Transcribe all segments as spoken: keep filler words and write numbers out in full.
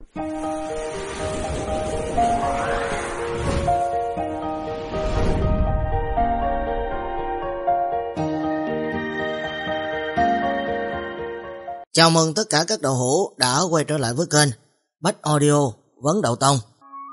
Chào mừng tất cả các đạo hữu đã quay trở lại với kênh Bách Audio Vấn Đạo Tông.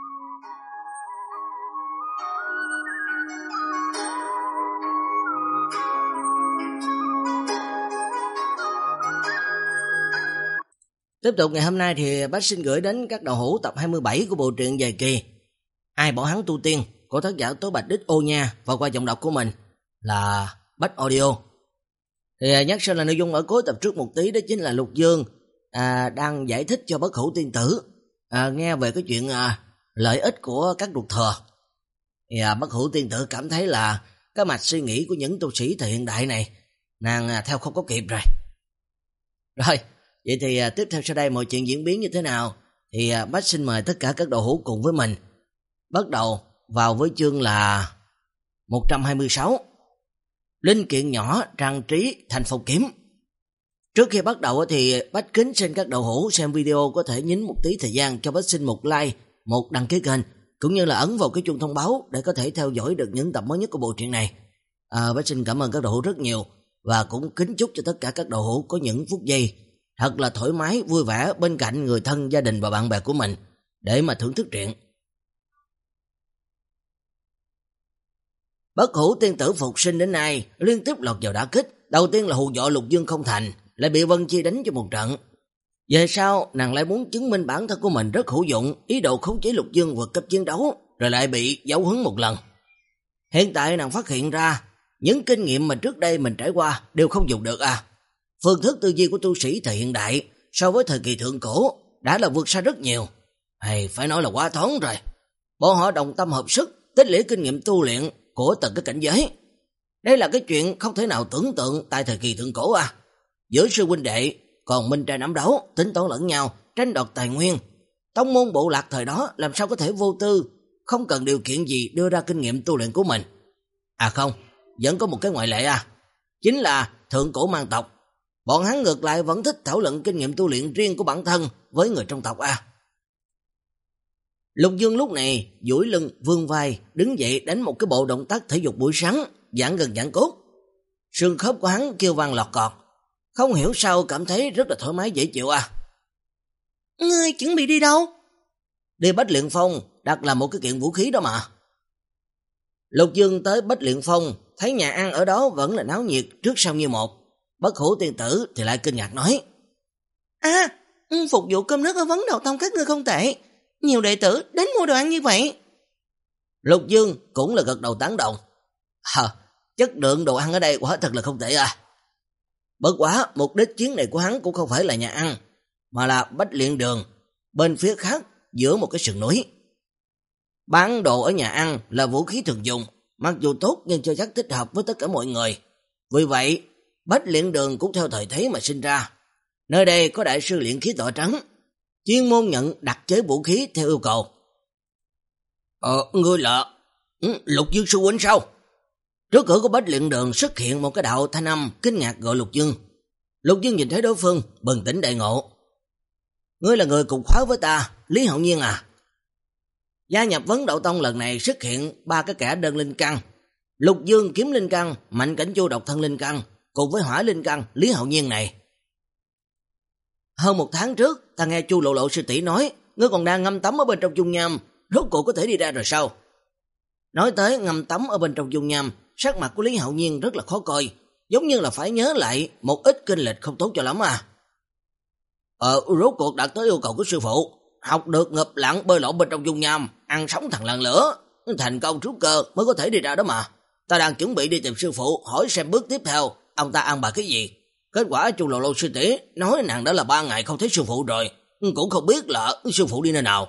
Tiếp tục ngày hôm nay thì Bách xin gửi đến các đạo hữu tập hai mươi bảy của bộ truyện dài kỳ Ai Bảo Hắn Tu Tiên của tác giả Tố Bạch Đích Ô Nha, và qua giọng đọc của mình là Bách Audio. Thì nhắc sau là nội dung ở cuối tập trước một tí, đó chính là Lục Dương à, đang giải thích cho Bất Hủ Tiên Tử à, nghe về cái chuyện à, lợi ích của các ruột thừa. Thì à, Bất Hủ Tiên Tử cảm thấy là cái mạch suy nghĩ của những tu sĩ thời hiện đại này nàng à, theo không có kịp rồi. Rồi, vậy thì à, tiếp theo sau đây mọi chuyện diễn biến như thế nào thì à, Bách xin mời tất cả các đạo hữu cùng với mình bắt đầu vào với chương là một trăm hai mươi sáu. Linh kiện nhỏ trang trí thành phong kiếm. Trước khi bắt đầu thì Bách kính xin các đạo hữu xem video có thể nhín một tí thời gian cho Bách xin một like, một đăng ký kênh, cũng như là ấn vào cái chuông thông báo để có thể theo dõi được những tập mới nhất của bộ truyện này. À, Bách xin cảm ơn các đạo hữu rất nhiều, và cũng kính chúc cho tất cả các đạo hữu có những phút giây thật là thoải mái, vui vẻ bên cạnh người thân, gia đình và bạn bè của mình để mà thưởng thức truyện. Bất Hủ Tiên Tử phục sinh đến nay liên tiếp lọt vào đả kích. Đầu tiên là hù dọa Lục Dương không thành, lại bị Vân Chi đánh cho một trận. Về sau nàng lại muốn chứng minh bản thân của mình rất hữu dụng, ý đồ khống chế Lục Dương vượt cấp chiến đấu, rồi lại bị giáo huấn một lần. Hiện tại nàng phát hiện ra những kinh nghiệm mà trước đây mình trải qua đều không dùng được à. Phương thức tư duy của tu sĩ thời hiện đại so với thời kỳ thượng cổ đã là vượt xa rất nhiều, hay phải nói là quá thoáng rồi. Bọn họ đồng tâm hợp sức tích lũy kinh nghiệm tu luyện của từng cái cảnh giới. Đây là cái chuyện không thể nào tưởng tượng tại thời kỳ thượng cổ à. Giữa sư huynh đệ còn minh tranh ám đấu, tính toán lẫn nhau, tranh đoạt tài nguyên. Tông môn bộ lạc thời đó làm sao có thể vô tư, không cần điều kiện gì đưa ra kinh nghiệm tu luyện của mình. À không, vẫn có một cái ngoại lệ à, chính là thượng cổ mang tộc. Bọn hắn ngược lại vẫn thích thảo luận kinh nghiệm tu luyện riêng của bản thân với người trong tộc à. Lục Dương lúc này duỗi lưng vươn vai, đứng dậy đánh một cái bộ động tác thể dục buổi sáng, giãn gần giãn cốt. Xương khớp của hắn kêu vang lọt cọt, không hiểu sao cảm thấy rất là thoải mái dễ chịu à. Ngươi chuẩn bị đi đâu? Đi Bách Luyện Phong, đặt là một cái kiện vũ khí đó mà. Lục Dương tới Bách Luyện Phong, thấy nhà ăn ở đó vẫn là náo nhiệt trước sau như một. Bất Hủ Tiên Tử thì lại kinh ngạc nói: À, phục vụ cơm nước ở Vấn Đạo Tông các ngươi không tệ, nhiều đệ tử đến mua đồ ăn như vậy. Lục Dương cũng là gật đầu tán đồng. À, chất lượng đồ ăn ở đây quả thật là không tệ à. Bất quá mục đích chuyến này của hắn cũng không phải là nhà ăn, mà là Bách Luyện Đường, bên phía khác giữa một cái sườn núi. Bán đồ ở nhà ăn là vũ khí thường dùng, mặc dù tốt nhưng chưa chắc thích hợp với tất cả mọi người. Vì vậy Bách Luyện Đường cũng theo thời thế mà sinh ra. Nơi đây có đại sư luyện khí tọa trắng, chuyên môn nhận đặt chế vũ khí theo yêu cầu. Ờ, ngươi là ừ, Lục Dương sư huynh sao? Trước cửa của Bách Luyện Đường xuất hiện một cái đạo thanh âm kinh ngạc gọi Lục Dương. Lục Dương nhìn thấy đối phương, bừng tỉnh đại ngộ. Ngươi là người cùng khóa với ta, Lý Hạo Nhiên à? Gia nhập Vấn Đạo Tông lần này xuất hiện ba cái kẻ đơn linh căn: Lục Dương kiếm linh căn, Mạnh Cảnh Chu độc thân linh căn, cùng với hỏa linh căn Lý Hạo Nhiên này. Hơn một tháng trước, ta nghe Chu Lộ Lộ sư tỷ nói, ngươi còn đang ngâm tắm ở bên trong dung nham, rốt cuộc có thể đi ra rồi sao? Nói tới ngâm tắm ở bên trong dung nham, sắc mặt của Lý Hạo Nhiên rất là khó coi, giống như là phải nhớ lại một ít kinh lịch không tốt cho lắm à. Ờ, rốt cuộc đạt tới yêu cầu của sư phụ, học được ngập lặng bơi lội bên trong dung nham, ăn sống thằng làng lửa, thành công trúc cơ mới có thể đi ra đó mà. Ta đang chuẩn bị đi tìm sư phụ hỏi xem bước tiếp theo ông ta ăn bài cái gì. Kết quả Chu Lộ Lộ sư tỷ nói nàng đã là ba ngày không thấy sư phụ rồi, cũng không biết là sư phụ đi nơi nào.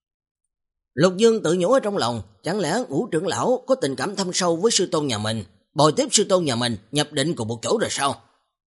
Lục Dương tự nhủ ở trong lòng, chẳng lẽ Ngũ trưởng lão có tình cảm thâm sâu với sư tôn nhà mình, bồi tiếp sư tôn nhà mình nhập định cùng một chỗ rồi sao?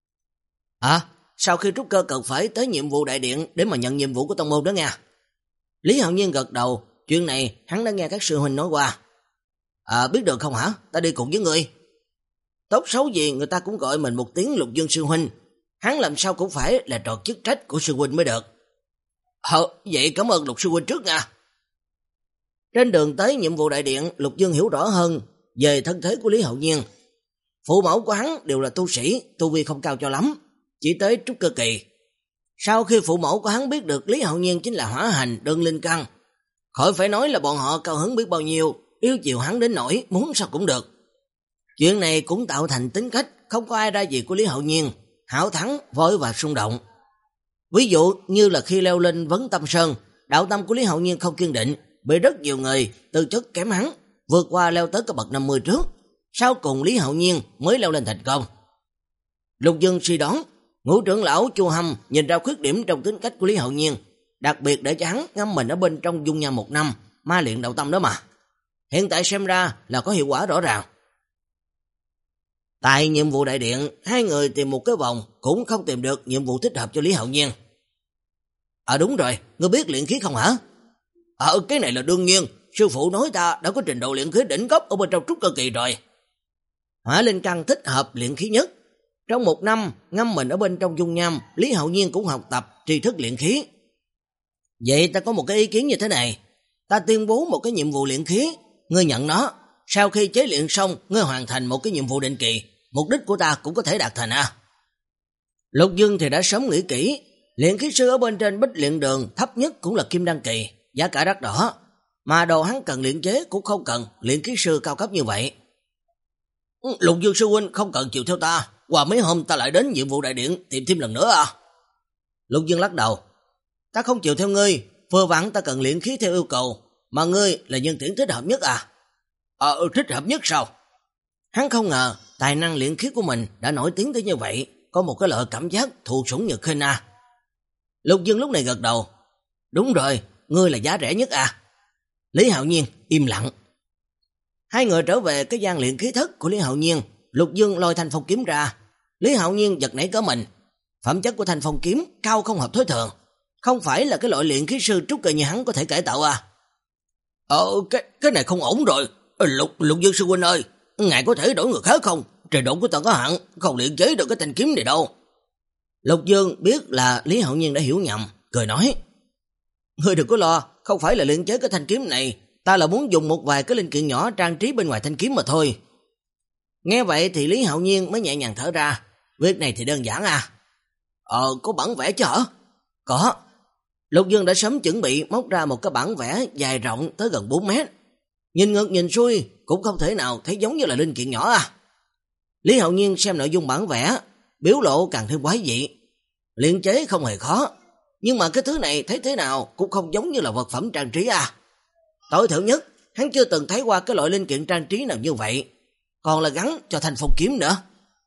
À, sau khi trúc cơ cần phải tới nhiệm vụ đại điện để mà nhận nhiệm vụ của tông môn đó nha. Lý Hạo Nhiên gật đầu, chuyện này hắn đã nghe các sư huynh nói qua. À, biết được không hả? Ta đi cùng với ngươi. Tốt xấu gì người ta cũng gọi mình một tiếng Lục Dương sư huynh, hắn làm sao cũng phải là tròn chức trách của sư huynh mới được. Ờ, vậy cảm ơn Lục sư huynh trước nha. Trên đường tới nhiệm vụ đại điện, Lục Dương hiểu rõ hơn về thân thế của Lý Hạo Nhiên. Phụ mẫu của hắn đều là tu sĩ, tu vi không cao cho lắm, chỉ tới trúc cơ kỳ. Sau khi phụ mẫu của hắn biết được Lý Hạo Nhiên chính là hỏa hành đơn linh căn, khỏi phải nói là bọn họ cao hứng biết bao nhiêu, yêu chiều hắn đến nỗi muốn sao cũng được. Chuyện này cũng tạo thành tính cách không có ai ra gì của Lý Hạo Nhiên, hảo thắng, vội và xung động. Ví dụ như là khi leo lên Vấn Tâm Sơn, đạo tâm của Lý Hạo Nhiên không kiên định, bị rất nhiều người tư chất kém hắn, vượt qua leo tới cấp bậc năm mươi trước, sau cùng Lý Hạo Nhiên mới leo lên thành công. Lục Dương suy đoán, Ngũ trưởng lão Chu Hâm nhìn ra khuyết điểm trong tính cách của Lý Hạo Nhiên, đặc biệt để cho hắn ngâm mình ở bên trong dung nham một năm, ma luyện đạo tâm đó mà. Hiện tại xem ra là có hiệu quả rõ ràng. Tại nhiệm vụ đại điện, hai người tìm một cái vòng cũng không tìm được nhiệm vụ thích hợp cho Lý Hạo Nhiên. À đúng rồi, ngươi biết luyện khí không hả? Ờ, cái này là đương nhiên, sư phụ nói ta đã có trình độ luyện khí đỉnh cấp ở bên trong trúc cơ kỳ rồi. Hỏa linh căn thích hợp luyện khí nhất. Trong một năm, ngâm mình ở bên trong dung nham, Lý Hạo Nhiên cũng học tập tri thức luyện khí. Vậy ta có một cái ý kiến như thế này. Ta tuyên bố một cái nhiệm vụ luyện khí, ngươi nhận nó. Sau khi chế luyện xong, ngươi hoàn thành một cái nhiệm vụ định kỳ, mục đích của ta cũng có thể đạt thành à. Lục Dương thì đã sớm nghĩ kỹ, luyện khí sư ở bên trên Bích Luyện Đường thấp nhất cũng là kim đăng kỳ, giá cả đắt đỏ, mà đồ hắn cần luyện chế cũng không cần luyện khí sư cao cấp như vậy. Lục Dương sư huynh không cần chịu theo ta, qua mấy hôm ta lại đến nhiệm vụ đại điện tìm thêm lần nữa à. Lục Dương lắc đầu, ta không chịu theo ngươi, vừa vặn ta cần luyện khí theo yêu cầu, mà ngươi là nhân tuyển thích hợp nhất à. Ờ, thích hợp nhất sao? Hắn không ngờ tài năng luyện khí của mình đã nổi tiếng tới như vậy, có một cái loại cảm giác thụ sủng nhược khinh à. Lục Dương lúc này gật đầu, đúng rồi, ngươi là giá rẻ nhất à. Lý Hạo Nhiên im lặng. Hai người trở về cái gian luyện khí thất của Lý Hạo Nhiên, Lục Dương lôi thanh phong kiếm ra. Lý Hạo Nhiên giật nảy cỡ mình, phẩm chất của thanh phong kiếm cao không hợp thói thường, không phải là cái loại luyện khí sư trúc cơ như hắn có thể cải tạo à. Ờ, cái, cái này không ổn rồi. Lục, Lục Dương sư huynh ơi, ngài có thể đổi người khác không? Trình độ của ta có hạn, không luyện chế được cái thanh kiếm này đâu. Lục Dương biết là Lý Hạo Nhiên đã hiểu nhầm, cười nói, ngươi đừng có lo, không phải là luyện chế cái thanh kiếm này, ta là muốn dùng một vài cái linh kiện nhỏ trang trí bên ngoài thanh kiếm mà thôi. Nghe vậy thì Lý Hạo Nhiên mới nhẹ nhàng thở ra, việc này thì đơn giản à. Ờ, có bản vẽ chứ hả? Có. Lục Dương đã sớm chuẩn bị móc ra một cái bản vẽ dài rộng tới gần bốn mét. Nhìn ngược nhìn xuôi cũng không thể nào thấy giống như là linh kiện nhỏ à. Lý Hạo Nhiên xem nội dung bản vẽ, biểu lộ càng thêm quái dị. Luyện chế không hề khó, nhưng mà cái thứ này thấy thế nào cũng không giống như là vật phẩm trang trí à. Tối thiểu nhất, hắn chưa từng thấy qua cái loại linh kiện trang trí nào như vậy, còn là gắn cho thanh phong kiếm nữa.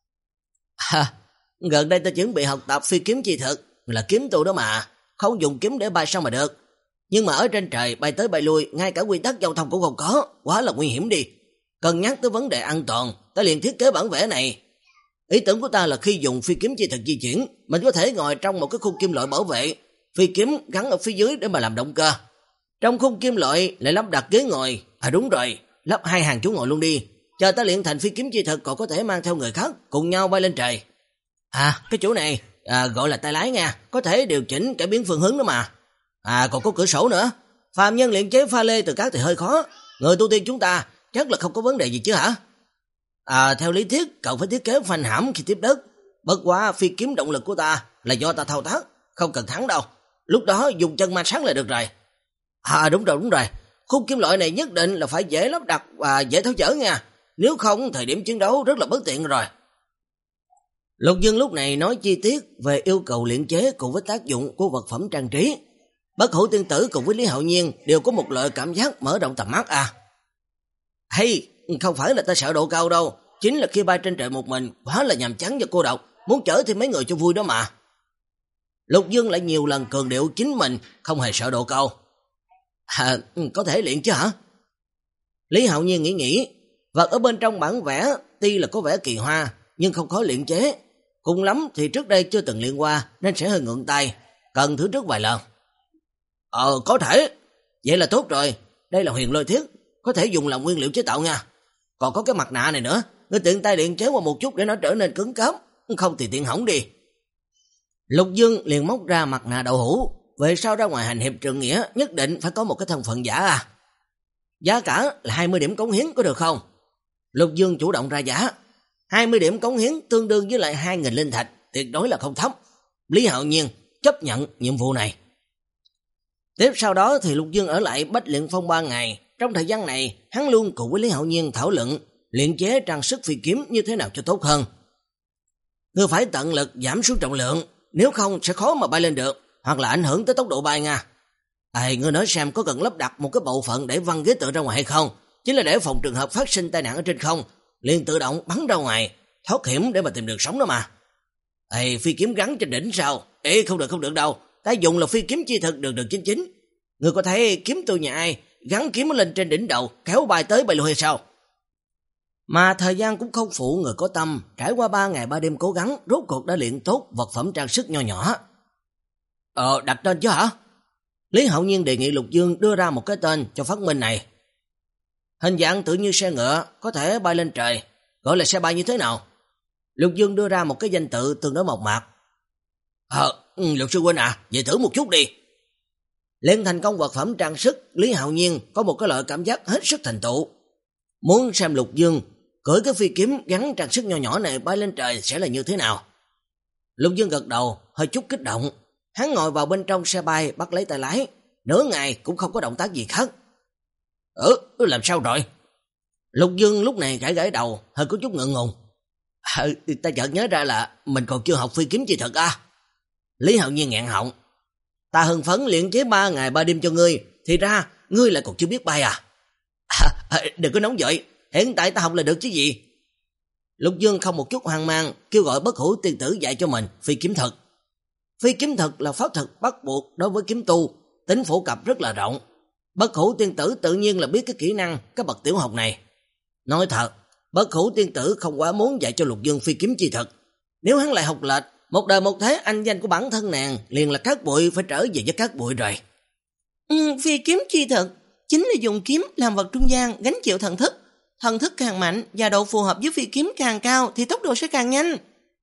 À, gần đây ta chuẩn bị học tập phi kiếm chi thực, là kiếm tu đó mà, không dùng kiếm để bay sao mà được. Nhưng mà ở trên trời bay tới bay lui, ngay cả quy tắc giao thông cũng không có, quá là nguy hiểm đi. Cân nhắc tới vấn đề an toàn, ta liền thiết kế bản vẽ này. Ý tưởng của ta là khi dùng phi kiếm chi thực di chuyển, mình có thể ngồi trong một cái khung kim loại bảo vệ, phi kiếm gắn ở phía dưới để mà làm động cơ. Trong khung kim loại lại lắp đặt ghế ngồi. À đúng rồi, lắp hai hàng chỗ ngồi luôn đi. Chờ ta luyện thành phi kiếm chi thực còn có thể mang theo người khác cùng nhau bay lên trời. À, cái chỗ này à, gọi là tay lái nha, có thể điều chỉnh cải biến phương hướng đó mà. À, còn có cửa sổ nữa. Phàm nhân luyện chế pha lê từ cát thì hơi khó, người tu tiên chúng ta chắc là không có vấn đề gì chứ hả? À, theo lý thuyết cậu phải thiết kế phanh hãm khi tiếp đất. Bất quá phi kiếm động lực của ta là do ta thao tác, không cần thắng đâu. Lúc đó dùng chân ma sát là được rồi. À đúng rồi đúng rồi, khung kim loại này nhất định là phải dễ lắp đặt và dễ tháo chở nha, nếu không thời điểm chiến đấu rất là bất tiện rồi. Lục Dương lúc này nói chi tiết về yêu cầu luyện chế cùng với tác dụng của vật phẩm trang trí. Bất Hủ tiên tử cùng với Lý Hạo Nhiên đều có một loại cảm giác mở rộng tầm mắt à. Hay, không phải là ta sợ độ cao đâu, chính là khi bay trên trời một mình quá là nhàm chán và cô độc, muốn chở thêm mấy người cho vui đó mà. Lục Dương lại nhiều lần cường điệu chính mình không hề sợ độ cao. À, có thể luyện chứ hả? Lý Hạo Nhiên nghĩ nghĩ, vật ở bên trong bản vẽ tuy là có vẻ kỳ hoa nhưng không khó luyện chế, cùng lắm thì trước đây chưa từng luyện qua nên sẽ hơi ngượng tay, cần thử trước vài lần. Ờ, có thể. Vậy là tốt rồi, đây là huyền lôi thiết, có thể dùng làm nguyên liệu chế tạo nha. Còn có cái mặt nạ này nữa, ngươi tiện tay luyện chế qua một chút để nó trở nên cứng cáp, không thì tiện hỏng đi. Lục Dương liền móc ra mặt nạ đậu hũ, về sau ra ngoài hành hiệp trượng nghĩa nhất định phải có một cái thân phận giả à. Giá cả là hai mươi điểm cống hiến có được không? Lục Dương chủ động ra giá. hai mươi điểm cống hiến tương đương với lại hai nghìn linh thạch, tuyệt đối là không thấp. Lý Hạo Nhiên chấp nhận nhiệm vụ này. Tiếp sau đó thì Lục Dương ở lại Bách Luyện Phong ba ngày. Trong thời gian này, hắn luôn cùng với Lý Hạo Nhiên thảo luận luyện chế trang sức phi kiếm như thế nào cho tốt hơn. Ngươi phải tận lực giảm xuống trọng lượng, nếu không sẽ khó mà bay lên được, hoặc là ảnh hưởng tới tốc độ bay nha. Ê, ngươi nói xem có cần lắp đặt một cái bộ phận để văng ghế tựa ra ngoài hay không? Chính là để phòng trường hợp phát sinh tai nạn ở trên không, liền tự động bắn ra ngoài, thoát hiểm để mà tìm đường sống đó mà. Ê, phi kiếm gắn trên đỉnh sao? Ê, không được không được đâu, ta dùng là phi kiếm chi thực đường đường chính chính. Ngươi có thấy kiếm tôi nhà ai gắn kiếm lên trên đỉnh đầu, kéo bay tới bay lui hay sao? Mà thời gian cũng không phụ người có tâm, trải qua ba ngày ba đêm cố gắng, rốt cuộc đã luyện tốt vật phẩm trang sức nho nhỏ. Ờ, đặt tên chứ hả? Lý Hạo Nhiên đề nghị Lục Dương đưa ra một cái tên cho phát minh này. Hình dạng tự như xe ngựa, có thể bay lên trời, gọi là xe bay như thế nào? Lục Dương đưa ra một cái danh tự tương đối mộc mạc. Ờ, Lục sư huynh à, vậy thử một chút đi. Luyện thành công vật phẩm trang sức, Lý Hạo Nhiên có một cái loại cảm giác hết sức thành tựu. Muốn xem Lục Dương cưỡi cái phi kiếm gắn trang sức nhỏ nhỏ này bay lên trời sẽ là như thế nào. Lục Dương gật đầu, hơi chút kích động. Hắn ngồi vào bên trong xe bay bắt lấy tay lái, nửa ngày cũng không có động tác gì khác. Ừ, làm sao rồi? Lục Dương lúc này gãi gãi đầu, hơi có chút ngượng ngùng. À, ta chợt nhớ ra là mình còn chưa học phi kiếm chi thực à. Lý Hạo Nhiên nghẹn họng. Ta hưng phấn luyện chế ba ngày ba đêm cho ngươi, thì ra ngươi lại còn chưa biết bay à? À, à đừng có nóng vội, hiện tại ta học là được chứ gì. Lục Dương không một chút hoang mang, kêu gọi Bất Hủ tiên tử dạy cho mình phi kiếm thực. Phi kiếm thực là pháp thực bắt buộc đối với kiếm tu, tính phổ cập rất là rộng. Bất Hủ tiên tử tự nhiên là biết cái kỹ năng các bậc tiểu học này. Nói thật, Bất Hủ tiên tử không quá muốn dạy cho Lục Dương phi kiếm chi thực. Nếu hắn lại học lệch, một đời một thế anh danh của bản thân nàng liền là cát bụi phải trở về với cát bụi rồi. Ừ, phi kiếm chi thực chính là dùng kiếm làm vật trung gian gánh chịu thần thức. Thần thức càng mạnh và độ phù hợp với phi kiếm càng cao thì tốc độ sẽ càng nhanh.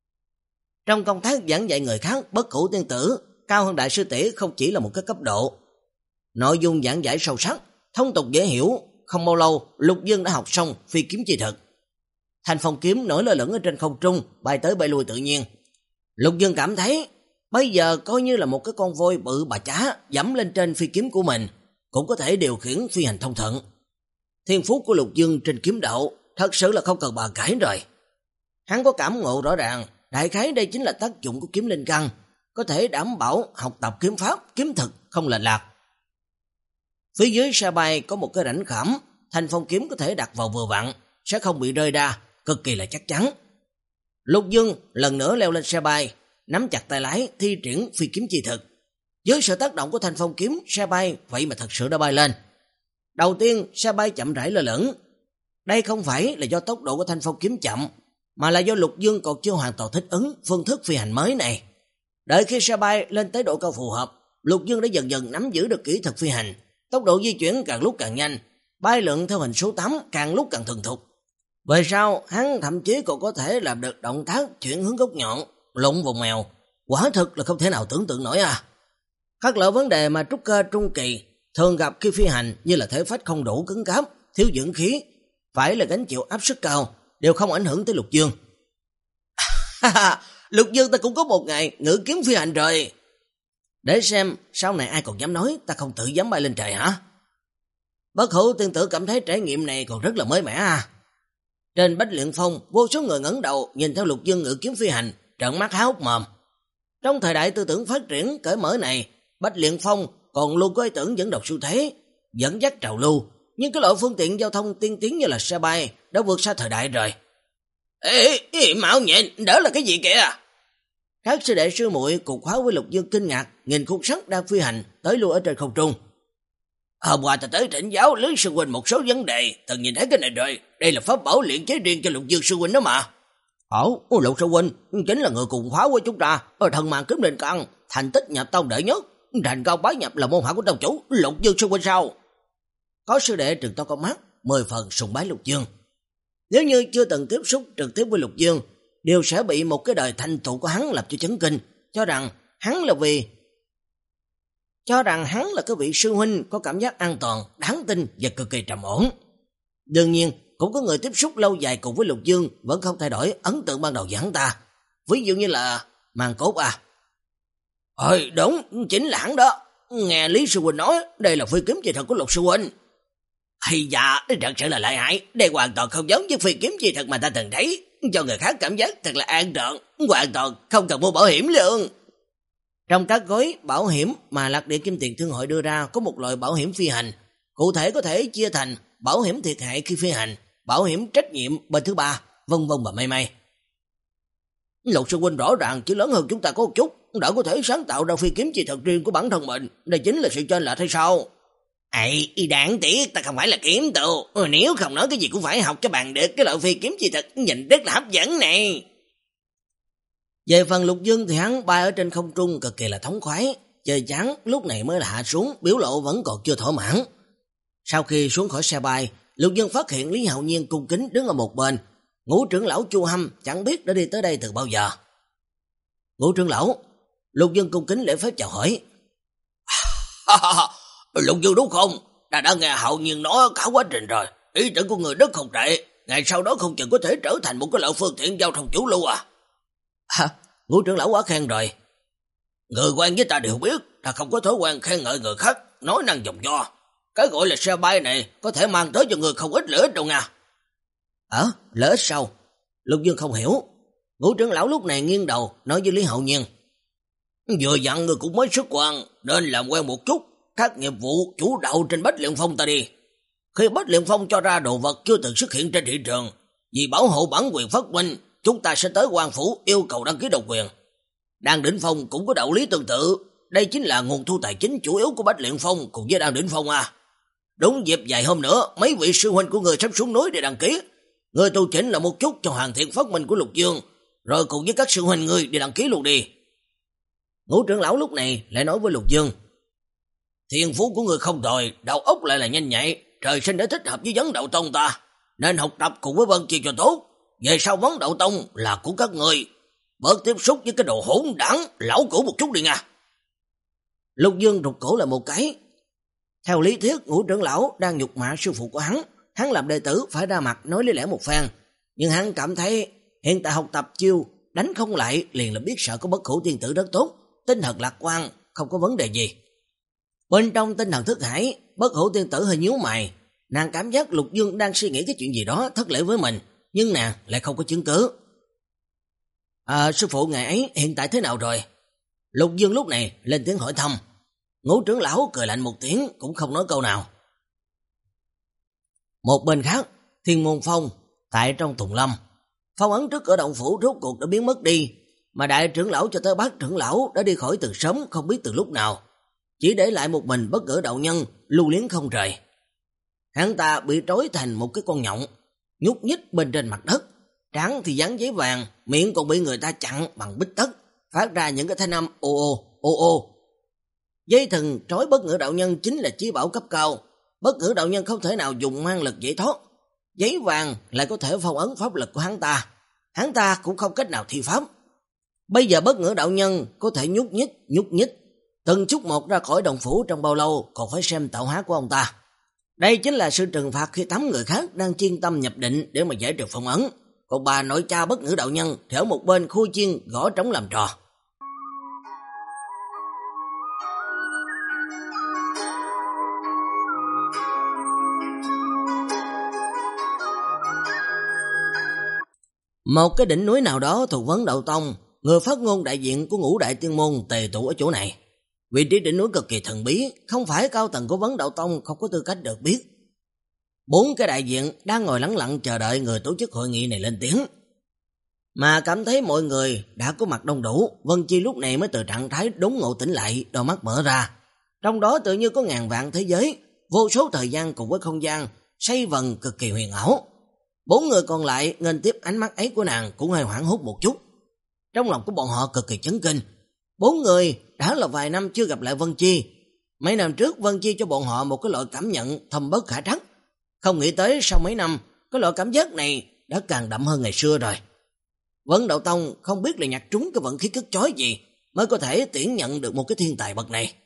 Trong công tác giảng dạy người khác, Bất Hủ tiên tử cao hơn đại sư tỷ không chỉ là một cái cấp độ. Nội dung giảng giải sâu sắc, thông tục dễ hiểu, không bao lâu Lục Dương đã học xong phi kiếm chi thực. Thành phong kiếm nổi lơ lửng ở trên không trung, bay tới bay lui tự nhiên. Lục Dương cảm thấy bây giờ coi như là một cái con voi bự bà chá dẫm lên trên phi kiếm của mình, cũng có thể điều khiển phi hành thông thuận. Thiên phú của Lục Dương trên kiếm đạo thật sự là không cần bàn cãi rồi. Hắn có cảm ngộ rõ ràng, đại khái đây chính là tác dụng của kiếm linh căn, có thể đảm bảo học tập kiếm pháp, kiếm thực không lệch lạc. Phía dưới xe bay có một cái rãnh khảm, thành phong kiếm có thể đặt vào vừa vặn, sẽ không bị rơi ra, cực kỳ là chắc chắn. Lục Dương lần nữa leo lên xe bay, nắm chặt tay lái, thi triển phi kiếm chi thực. Dưới sự tác động của thanh phong kiếm, xe bay vậy mà thật sự đã bay lên. Đầu tiên, xe bay chậm rãi lơ lửng. Đây không phải là do tốc độ của thanh phong kiếm chậm, mà là do Lục Dương còn chưa hoàn toàn thích ứng phương thức phi hành mới này. Đợi khi xe bay lên tới độ cao phù hợp, Lục Dương đã dần dần nắm giữ được kỹ thuật phi hành, tốc độ di chuyển càng lúc càng nhanh, bay lượn theo hình số tám càng lúc càng thuần thục. Về sau, hắn thậm chí còn có thể làm được động tác chuyển hướng góc nhọn, lộn vòng mèo, quả thực là không thể nào tưởng tượng nổi à. Khác lỡ vấn đề mà trúc cơ trung kỳ thường gặp khi phi hành như là thể phách không đủ cứng cáp, thiếu dưỡng khí, phải là gánh chịu áp suất cao, đều không ảnh hưởng tới Lục Dương. Lục Dương ta cũng có một ngày ngự kiếm phi hành rồi. Để xem sau này ai còn dám nói ta không tự dám bay lên trời hả? Bất Hủ tiên tử cảm thấy trải nghiệm này còn rất là mới mẻ à. Trên Bách Luyện Phong, vô số người ngẩng đầu nhìn theo Lục Dương ngự kiếm phi hành, trợn mắt há hốc mồm. Trong thời đại tư tưởng phát triển cởi mở này, Bách Luyện Phong còn luôn có ý tưởng dẫn đầu xu thế, dẫn dắt trào lưu, nhưng cái loại phương tiện giao thông tiên tiến như là xe bay đã vượt xa thời đại rồi. Ê, ê Mạo Nhện, đỡ là cái gì kìa? Các sư đệ sư muội cùng khóa với Lục Dương kinh ngạc, nhìn khung sắt đang phi hành tới lui ở trên không trung. Hôm qua ta tới thỉnh giáo Lý sư huynh một số vấn đề, từng nhìn thấy cái này rồi, đây là pháp bảo luyện chế riêng cho Lục Dương sư huynh đó mà. Ồ, Lục sư huynh chính là người cùng khóa với chúng ta ở thần màn kiếm linh căn, thành tích nhập tông đệ nhất, thành cao bái nhập là môn hạ của tông chủ Lục Dương sư huynh sao? Có sư đệ trừng to con mắt, mười phần sùng bái Lục Dương. Nếu như chưa từng tiếp xúc trực tiếp với Lục Dương, đều sẽ bị một cái đời thành tựu của hắn làm cho chấn kinh, cho rằng hắn là vì cho rằng hắn là cái vị sư huynh có cảm giác an toàn, đáng tin và cực kỳ trầm ổn. Đương nhiên, cũng có người tiếp xúc lâu dài cùng với Lục Dương vẫn không thay đổi ấn tượng ban đầu với hắn ta. Ví dụ như là Màn Cốt à. Ôi đúng, chính là hắn đó. Nghe Lý sư huynh nói, đây là phi kiếm chi thật của Lục sư huynh. Hay dạ, thật sự là lợi hại. Đây hoàn toàn không giống với phi kiếm chi thật mà ta từng thấy. Cho người khác cảm giác thật là an toàn, hoàn toàn không cần mua bảo hiểm luôn. Trong các gói bảo hiểm mà Lạc Địa Kim Tiền Thương hội đưa ra có một loại bảo hiểm phi hành. Cụ thể có thể chia thành bảo hiểm thiệt hại khi phi hành, bảo hiểm trách nhiệm bên thứ ba, vân vân và mây mây. Lục sư huynh rõ ràng chỉ lớn hơn chúng ta có một chút, đã có thể sáng tạo ra phi kiếm chi thật riêng của bản thân mình. Đây chính là sự chênh lệch hay sao? Ây, đáng tiếc ta không phải là kiếm tù. Nếu không nói cái gì cũng phải học cho bằng được cái loại phi kiếm chi thật nhìn rất là hấp dẫn này. Về phần Lục Dương thì hắn bay ở trên không trung cực kỳ là thống khoái. Chơi chán lúc này mới là hạ xuống, biểu lộ vẫn còn chưa thỏa mãn. Sau khi xuống khỏi xe bay, Lục Dương phát hiện Lý Hạo Nhiên cung kính đứng ở một bên. Ngũ trưởng lão Chu Hâm chẳng biết đã đi tới đây từ bao giờ. Ngũ trưởng lão, Lục Dương cung kính lễ phép chào hỏi. Lục Dương đúng không? Ta đã nghe Hạo Nhiên nói cả quá trình rồi. Ý tưởng của người rất không tệ. Ngày sau đó không chừng có thể trở thành một cái loại phương tiện giao thông chủ lưu à? À, Ngũ trưởng lão quá khen rồi. Người quen với ta đều biết, ta không có thói quen khen ngợi người khác, nói năng dòng do. Cái gọi là xe bay này có thể mang tới cho người không ít lợi ích đâu nha. Ờ, lợi ích sao? Lục Dương không hiểu. Ngũ trưởng lão lúc này nghiêng đầu nói với Lý Hạo Nhiên. Vừa dặn người cũng mới xuất quan, nên làm quen một chút, các nghiệp vụ chủ đạo trên Bách Liệt Phong ta đi. Khi Bách Liệt Phong cho ra đồ vật chưa từng xuất hiện trên thị trường, vì bảo hộ bản quyền phát minh, chúng ta sẽ tới quan phủ yêu cầu đăng ký độc quyền. Đan Đỉnh Phong cũng có đạo lý tương tự, đây chính là nguồn thu tài chính chủ yếu của Bách Liệt Phong cùng với Đan Đỉnh Phong à. Đúng dịp vài hôm nữa, mấy vị sư huynh của người sắp xuống núi để đăng ký. Người tu chỉnh là một chút cho hoàn thiện phát minh của Lục Dương, rồi cùng với các sư huynh người đi đăng ký luôn đi. Ngũ trưởng lão lúc này lại nói với Lục Dương. Thiên phú của người không tồi, đầu óc lại là nhanh nhạy, trời sinh đã thích hợp với vấn đạo tông ta, nên học tập cùng với Vân Chi cho tốt. Về sau vấn đạo tông là của các người, bớt tiếp xúc với cái đồ hỗn đảng, lão cũ một chút đi nha. Lục Dương rụt cổ lại một cái. Theo lý thuyết, Ngũ trưởng lão đang nhục mạ sư phụ của hắn, hắn làm đệ tử phải ra mặt nói lý lẽ một phen, nhưng hắn cảm thấy hiện tại học tập chiêu đánh không lại liền là biết sợ có Bất Hủ Tiên Tử rất tốt, tinh thần lạc quan, không có vấn đề gì. Bên trong tinh thần thức hải, Bất Hủ Tiên Tử hơi nhíu mày, nàng cảm giác Lục Dương đang suy nghĩ cái chuyện gì đó thất lễ với mình, nhưng nàng lại không có chứng cứ. À, sư phụ ngài ấy hiện tại thế nào rồi? Lục Dương lúc này lên tiếng hỏi thăm. Ngũ trưởng lão cười lạnh một tiếng cũng không nói câu nào. Một bên khác, Thiên Môn Phong tại trong Tùng Lâm, phong ấn trước cửa động phủ rốt cuộc đã biến mất đi, mà đại trưởng lão cho tới bát trưởng lão đã đi khỏi từ sớm không biết từ lúc nào, chỉ để lại một mình Bất Ngữ đạo nhân lưu luyến không rời. Hắn ta bị trói thành một cái con nhộng, nhúc nhích bên trên mặt đất, trán thì dán giấy vàng, miệng còn bị người ta chặn bằng bích tất, phát ra những cái thanh âm ô ô ô ô. Dây thừng trói Bất Ngữ đạo nhân chính là chí bảo cấp cao, Bất Ngữ đạo nhân không thể nào dùng mang lực giải thoát, giấy vàng lại có thể phong ấn pháp lực của hắn ta, hắn ta cũng không cách nào thi pháp. Bây giờ Bất Ngữ đạo nhân có thể nhúc nhích nhúc nhích từng chút một ra khỏi đồng phủ trong bao lâu còn phải xem tạo hóa của ông ta. Đây chính là sự trừng phạt khi tám người khác đang chuyên tâm nhập định để mà giải trừ phong ấn, còn bà nội cha Bất Ngữ đạo nhân thì ở một bên khui chiên gõ trống làm trò. Một cái đỉnh núi nào đó thuộc Vấn Đạo Tông, người phát ngôn đại diện của Ngũ Đại Tiên Môn tề tụ ở chỗ này. Vị trí đỉnh núi cực kỳ thần bí, không phải cao tầng của Vấn Đạo Tông không có tư cách được biết. Bốn cái đại diện đang ngồi lắng lặng chờ đợi người tổ chức hội nghị này lên tiếng. Mà cảm thấy mọi người đã có mặt đông đủ, Vân Chi lúc này mới từ trạng thái đốn ngộ tỉnh lại, đôi mắt mở ra. Trong đó tự như có ngàn vạn thế giới, vô số thời gian cùng với không gian, xoay vần cực kỳ huyền ảo. Bốn người còn lại nghênh tiếp ánh mắt ấy của nàng cũng hơi hoảng hốt một chút. Trong lòng của bọn họ cực kỳ chấn kinh. Bốn người đã là vài năm chưa gặp lại Vân Chi. Mấy năm trước Vân Chi cho bọn họ một cái loại cảm nhận thâm bất khả trắc. Không nghĩ tới sau mấy năm, cái loại cảm giác này đã càng đậm hơn ngày xưa rồi. Vấn Đạo Tông không biết là nhặt trúng cái vận khí cất chói gì mới có thể tiễn nhận được một cái thiên tài bậc này.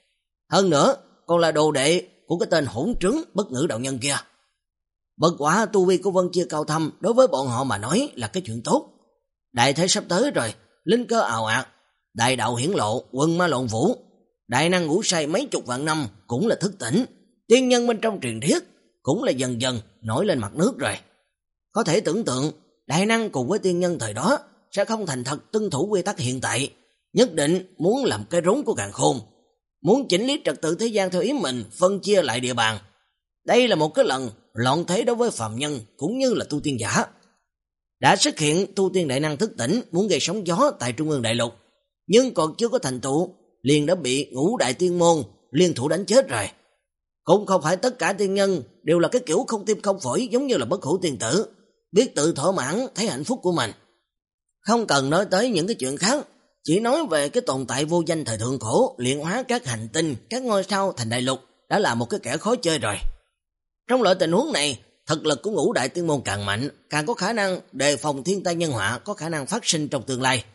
Hơn nữa, còn là đồ đệ của cái tên hỗn trứng bất ngữ đạo nhân kia. Bất quả tu vi của Vân Chia cao thâm đối với bọn họ mà nói là cái chuyện tốt. Đại thế sắp tới rồi, linh cơ ào ạt, đại đạo hiển lộ, quân ma lộn vũ, đại năng ngủ say mấy chục vạn năm cũng là thức tỉnh, tiên nhân bên trong truyền thuyết cũng là dần dần nổi lên mặt nước rồi. Có thể tưởng tượng, đại năng cùng với tiên nhân thời đó sẽ không thành thật tuân thủ quy tắc hiện tại, nhất định muốn làm cái rốn của càn khôn, muốn chỉnh lý trật tự thế gian theo ý mình, phân chia lại địa bàn. Đây là một cái lần loạn thế đối với phàm nhân cũng như là tu tiên giả. Đã xuất hiện tu tiên đại năng thức tỉnh muốn gây sóng gió tại Trung ương đại lục, nhưng còn chưa có thành tựu liền đã bị ngũ đại tiên môn liên thủ đánh chết rồi. Cũng không phải tất cả tiên nhân đều là cái kiểu không tim không phổi giống như là Bất Hủ tiên tử, biết tự thỏa mãn thấy hạnh phúc của mình. Không cần nói tới những cái chuyện khác, chỉ nói về cái tồn tại vô danh thời thượng cổ luyện hóa các hành tinh, các ngôi sao thành đại lục đã là một cái kẻ khó chơi rồi. Trong loại tình huống này, thực lực của ngũ đại tiên môn càng mạnh, càng có khả năng đề phòng thiên tai nhân họa có khả năng phát sinh trong tương lai.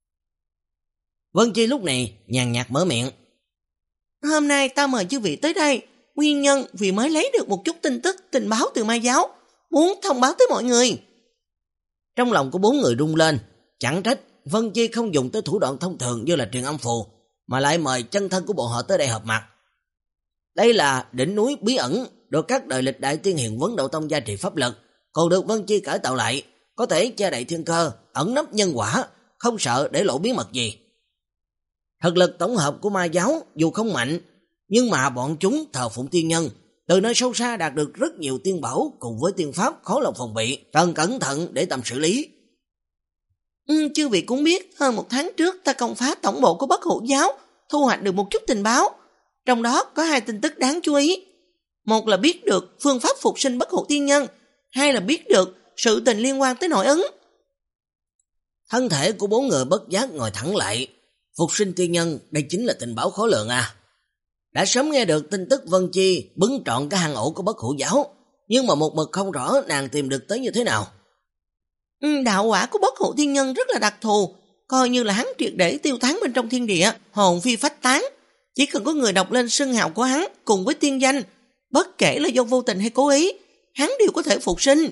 Vân Chi lúc này nhàn nhạt mở miệng. Hôm nay ta mời chư vị tới đây, nguyên nhân vì mới lấy được một chút tin tức, tình báo từ Ma giáo, muốn thông báo tới mọi người. Trong lòng của bốn người rung lên, chẳng trách Vân Chi không dùng tới thủ đoạn thông thường như là truyền âm phù, mà lại mời chân thân của bọn họ tới đây họp mặt. Đây là đỉnh núi bí ẩn, được các đời lịch đại tiên hiền Vấn Đạo Tông gia trì pháp lực, còn được Vân Chi cải tạo lại, có thể che đậy thiên cơ, ẩn nấp nhân quả, không sợ để lộ bí mật gì. Thực lực tổng hợp của Ma giáo dù không mạnh, nhưng mà bọn chúng thờ phụng tiên nhân, từ nơi sâu xa đạt được rất nhiều tiên bảo cùng với tiên pháp khó lòng phòng bị, cần cẩn thận để tầm xử lý. Ừ, chư vị cũng biết, hơn một tháng trước ta công phá tổng bộ của Bất Hủ giáo, thu hoạch được một chút tình báo. Trong đó có hai tin tức đáng chú ý. Một là biết được phương pháp phục sinh bất hủ tiên nhân, hai là biết được sự tình liên quan tới nội ứng. Thân thể của bốn người bất giác ngồi thẳng lại. Phục sinh tiên nhân, đây chính là tình báo khó lường à. Đã sớm nghe được tin tức Vân Chi bứng trọn cái hang ổ của Bất Hủ giáo, nhưng mà một mực không rõ nàng tìm được tới như thế nào. Ừ, đạo quả của Bất Hủ tiên nhân rất là đặc thù, coi như là hắn triệt để tiêu tán bên trong thiên địa, hồn phi phách tán. Chỉ cần có người đọc lên xưng hào của hắn cùng với tiên danh, bất kể là do vô tình hay cố ý, hắn đều có thể phục sinh.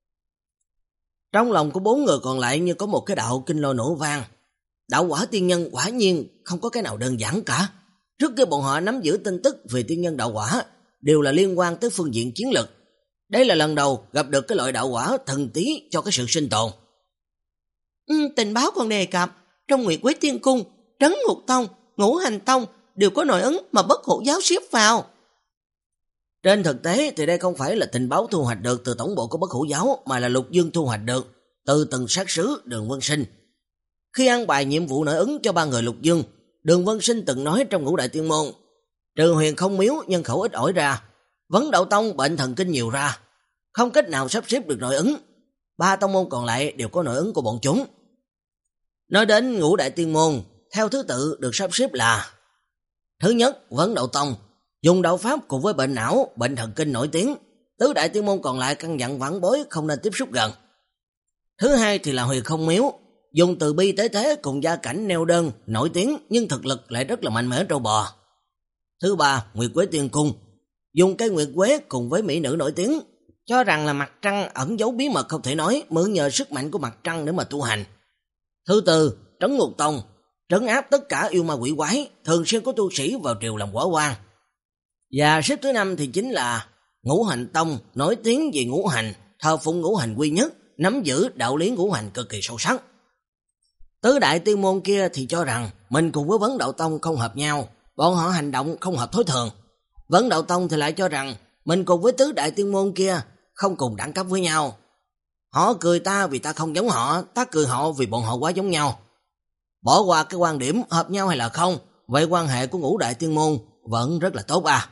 Trong lòng của bốn người còn lại như có một cái đạo kinh lôi nổ vang. Đạo quả tiên nhân quả nhiên không có cái nào đơn giản cả. Trước khi bọn họ nắm giữ tin tức về tiên nhân đạo quả đều là liên quan tới phương diện chiến lực. Đây là lần đầu gặp được cái loại đạo quả thần tí cho cái sự sinh tồn. Ừ, tình báo còn đề cập trong Nguyệt Quế Tiên Cung, Trấn Ngục Tông, Ngũ Hành Tông đều có nội ứng mà Bất Hủ giáo xếp vào. Trên thực tế thì đây không phải là tình báo thu hoạch được từ tổng bộ của Bất Hủ giáo, mà là Lục Dương thu hoạch được từ từng sát sứ Đường Vân Sinh. Khi ăn bài nhiệm vụ nội ứng cho ba người Lục Dương, Đường Vân Sinh từng nói trong ngũ đại tiên môn, trừ Huyền Không Miếu nhân khẩu ít ỏi ra, Vấn Đạo Tông bệnh thần kinh nhiều ra, không cách nào sắp xếp được nội ứng. Ba tông môn còn lại đều có nội ứng của bọn chúng. Nói đến ngũ đại tiên môn, theo thứ tự được sắp xếp là: thứ nhất, Vấn Đạo Tông, dùng đạo pháp cùng với bệnh não, bệnh thần kinh nổi tiếng, tứ đại tiên môn còn lại căn dặn vãn bối không nên tiếp xúc gần. Thứ hai thì là Huyền Không Miếu, dùng từ bi tế thế cùng gia cảnh neo đơn, nổi tiếng nhưng thực lực lại rất là mạnh mẽ trâu bò. Thứ ba, Nguyệt Quế Tiên Cung, dùng cây nguyệt quế cùng với mỹ nữ nổi tiếng, cho rằng là mặt trăng ẩn giấu bí mật không thể nói, mượn nhờ sức mạnh của mặt trăng để mà tu hành. Thứ tư, Trấn Ngục Tông, trấn áp tất cả yêu ma quỷ quái, thường xuyên có tu sĩ vào triều làm quả quan. Và xếp thứ năm thì chính là Ngũ Hành Tông, nổi tiếng về ngũ hành, thờ phụng ngũ hành quy nhất, nắm giữ đạo lý ngũ hành cực kỳ sâu sắc. Tứ đại tiên môn kia thì cho rằng mình cùng với Vấn Đạo Tông không hợp nhau, bọn họ hành động không hợp thói thường. Vấn Đạo Tông thì lại cho rằng mình cùng với tứ đại tiên môn kia không cùng đẳng cấp với nhau. Họ cười ta vì ta không giống họ, ta cười họ vì bọn họ quá giống nhau. Bỏ qua cái quan điểm hợp nhau hay là không, vậy quan hệ của ngũ đại tiên môn vẫn rất là tốt à.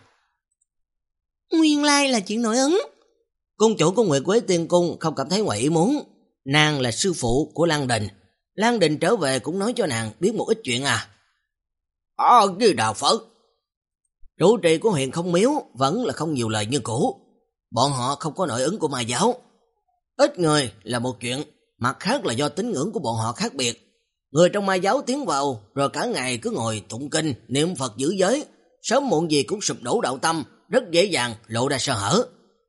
Nguyên lai là chuyện nội ứng. Cung chủ của Nguyệt Quế Tiên Cung không cảm thấy ngoài ý muốn. Nàng là sư phụ của Lan Đình. Lan Đình trở về cũng nói cho nàng biết một ít chuyện à. Ờ, như đạo Phật. Chủ trì của Huyền Không Miếu vẫn là không nhiều lời như cũ. Bọn họ không có nội ứng của Ma giáo. Ít người là một chuyện, mặt khác là do tín ngưỡng của bọn họ khác biệt. Người trong Ma giáo tiến vào rồi cả ngày cứ ngồi tụng kinh, niệm Phật giữ giới, sớm muộn gì cũng sụp đổ đạo tâm, rất dễ dàng lộ ra sơ hở.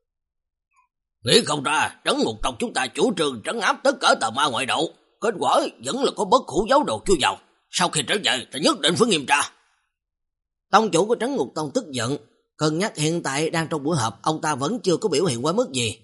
Nghĩ không ra, Trấn Ngục Tông chúng ta chủ trương trấn áp tất cả tà ma ngoại đạo, kết quả vẫn là có bất hủ giáo đồ chui vào. Sau khi trở về, ta nhất định phải nghiêm tra. Tông chủ của Trấn Ngục Tông tức giận, cân nhắc hiện tại đang trong buổi họp, ông ta vẫn chưa có biểu hiện quá mức gì.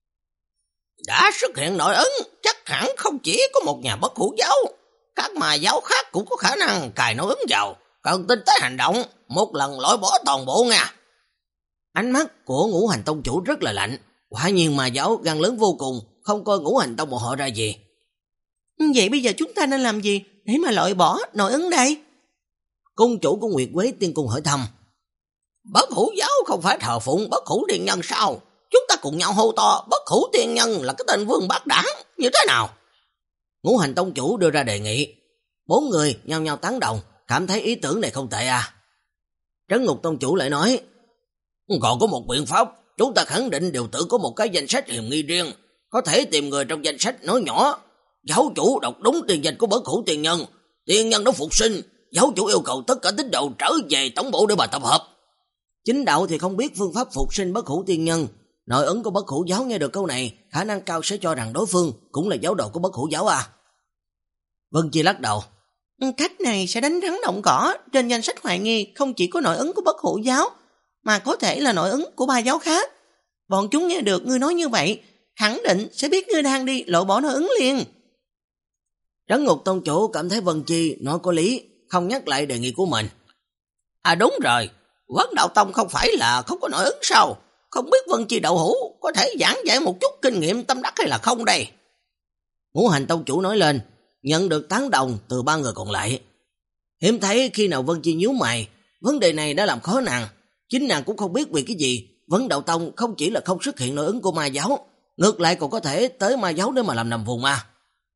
Đã xuất hiện nội ứng, chắc hẳn không chỉ có một nhà bất hủ giáo, các mà giáo khác cũng có khả năng cài nội ứng vào, cần tinh tế hành động, một lần loại bỏ toàn bộ nha. Ánh mắt của Ngũ Hành Tông chủ rất là lạnh, quả nhiên mà giáo gan lớn vô cùng, không coi Ngũ Hành Tông bọn họ ra gì. Vậy bây giờ chúng ta nên làm gì để mà loại bỏ nội ứng đây? Cung chủ của Nguyệt Quế Tiên Cung hỏi thăm. Bất hủ giáo không phải thờ phụng bất hủ tiên nhân sao? Chúng ta cùng nhau hô to bất hủ tiên nhân là cái tên vương bát đảng, như thế nào? Ngũ Hành Tông chủ đưa ra đề nghị. Bốn người nhau nhau tán đồng, cảm thấy ý tưởng này không tệ à. Trấn Ngục Tông chủ lại nói, còn có một biện pháp, chúng ta khẳng định đều tự có một cái danh sách hiểm nghi riêng, có thể tìm người trong danh sách nói nhỏ. Giáo chủ đọc đúng tiền danh của bất hủ tiên nhân, tiên nhân nó phục sinh, giáo chủ yêu cầu tất cả tín đồ trở về tổng bộ để mà tập hợp. Chính đạo thì không biết phương pháp phục sinh bất hủ tiên nhân, nội ứng của bất hủ giáo nghe được câu này, khả năng cao sẽ cho rằng đối phương cũng là giáo đồ của bất hủ giáo à. Vân Chi lắc đầu. Cách này sẽ đánh rắn động cỏ, trên danh sách hoài nghi không chỉ có nội ứng của bất hủ giáo, mà có thể là nội ứng của ba giáo khác. Bọn chúng nghe được ngươi nói như vậy, khẳng định sẽ biết ngươi đang đi lộ bỏ nội ứng liền. Trấn Ngục Tông chủ cảm thấy Vân Chi nói có lý, không nhắc lại đề nghị của mình. À đúng rồi, Vấn Đạo Tông không phải là không có nội ứng sao? Không biết Vân Chi đạo hữu có thể giảng giải một chút kinh nghiệm tâm đắc hay là không đây? Ngũ Hành Tông chủ nói lên, nhận được tán đồng từ ba người còn lại. Hiếm thấy khi nào Vân Chi nhíu mày, vấn đề này đã làm khó nàng. Chính nàng cũng không biết vì cái gì Vấn Đạo Tông không chỉ là không xuất hiện nội ứng của ma giáo, ngược lại còn có thể tới ma giáo để mà làm nằm vùng ma.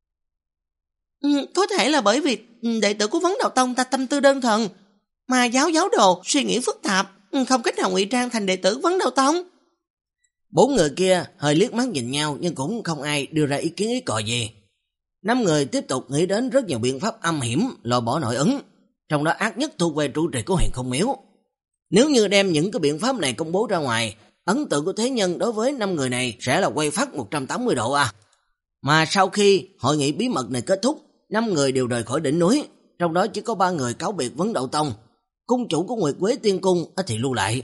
Ừ, có thể là bởi vì đệ tử của Vấn Đạo Tông ta tâm tư đơn thuần, ma giáo giáo đồ suy nghĩ phức tạp, không cách nào ngụy trang thành đệ tử Vấn Đạo Tông. Bốn người kia hơi liếc mắt nhìn nhau, nhưng cũng không ai đưa ra ý kiến ý cò gì. Năm người tiếp tục nghĩ đến rất nhiều biện pháp âm hiểm loại bỏ nội ứng, trong đó ác nhất thuộc về trụ trì của Huyền Không Miếu. Nếu như đem những cái biện pháp này công bố ra ngoài, ấn tượng của thế nhân đối với năm người này sẽ là quay phát một trăm tám mươi độ à. Mà sau khi hội nghị bí mật này kết thúc, năm người đều rời khỏi đỉnh núi, trong đó chỉ có ba người cáo biệt Vấn Đạo Tông. Cung chủ của Nguyệt Quế Tiên Cung thì lưu lại.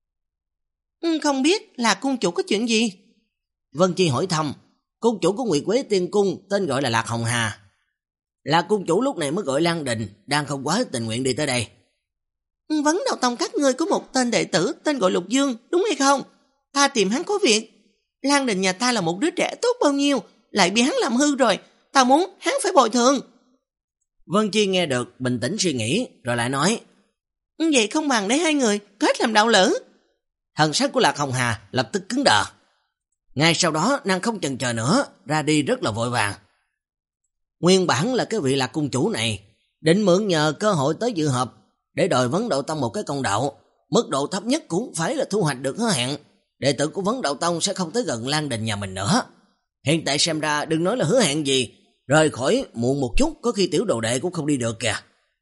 Không biết là cung chủ có chuyện gì? Vân Chi hỏi thăm. Cung chủ của Nguyệt Quế Tiên Cung tên gọi là Lạc Hồng Hà. Lạc cung chủ lúc này mới gọi Lan Đình, đang không quá tình nguyện đi tới đây. Vấn Đạo Tông các ngươi có một tên đệ tử tên gọi Lục Dương, đúng hay không? Ta tìm hắn có việc. Lan Đình nhà ta là một đứa trẻ tốt bao nhiêu, lại bị hắn làm hư rồi, ta muốn hắn phải bồi thường. Vân Chi nghe được, bình tĩnh suy nghĩ, rồi lại nói, vậy không bằng để hai người kết làm đạo lữ. Thần sắc của Lạc Hồng Hà lập tức cứng đờ. Ngay sau đó nàng không chần chờ nữa, ra đi rất là vội vàng. Nguyên bản là cái vị Lạc cung chủ này định mượn nhờ cơ hội tới dự họp để đòi Vấn Đạo Tông một cái công đạo, mức độ thấp nhất cũng phải là thu hoạch được hứa hẹn, đệ tử của Vấn Đạo Tông sẽ không tới gần Lan Đình nhà mình nữa. Hiện tại xem ra đừng nói là hứa hẹn gì, rời khỏi muộn một chút có khi tiểu đồ đệ cũng không đi được kìa.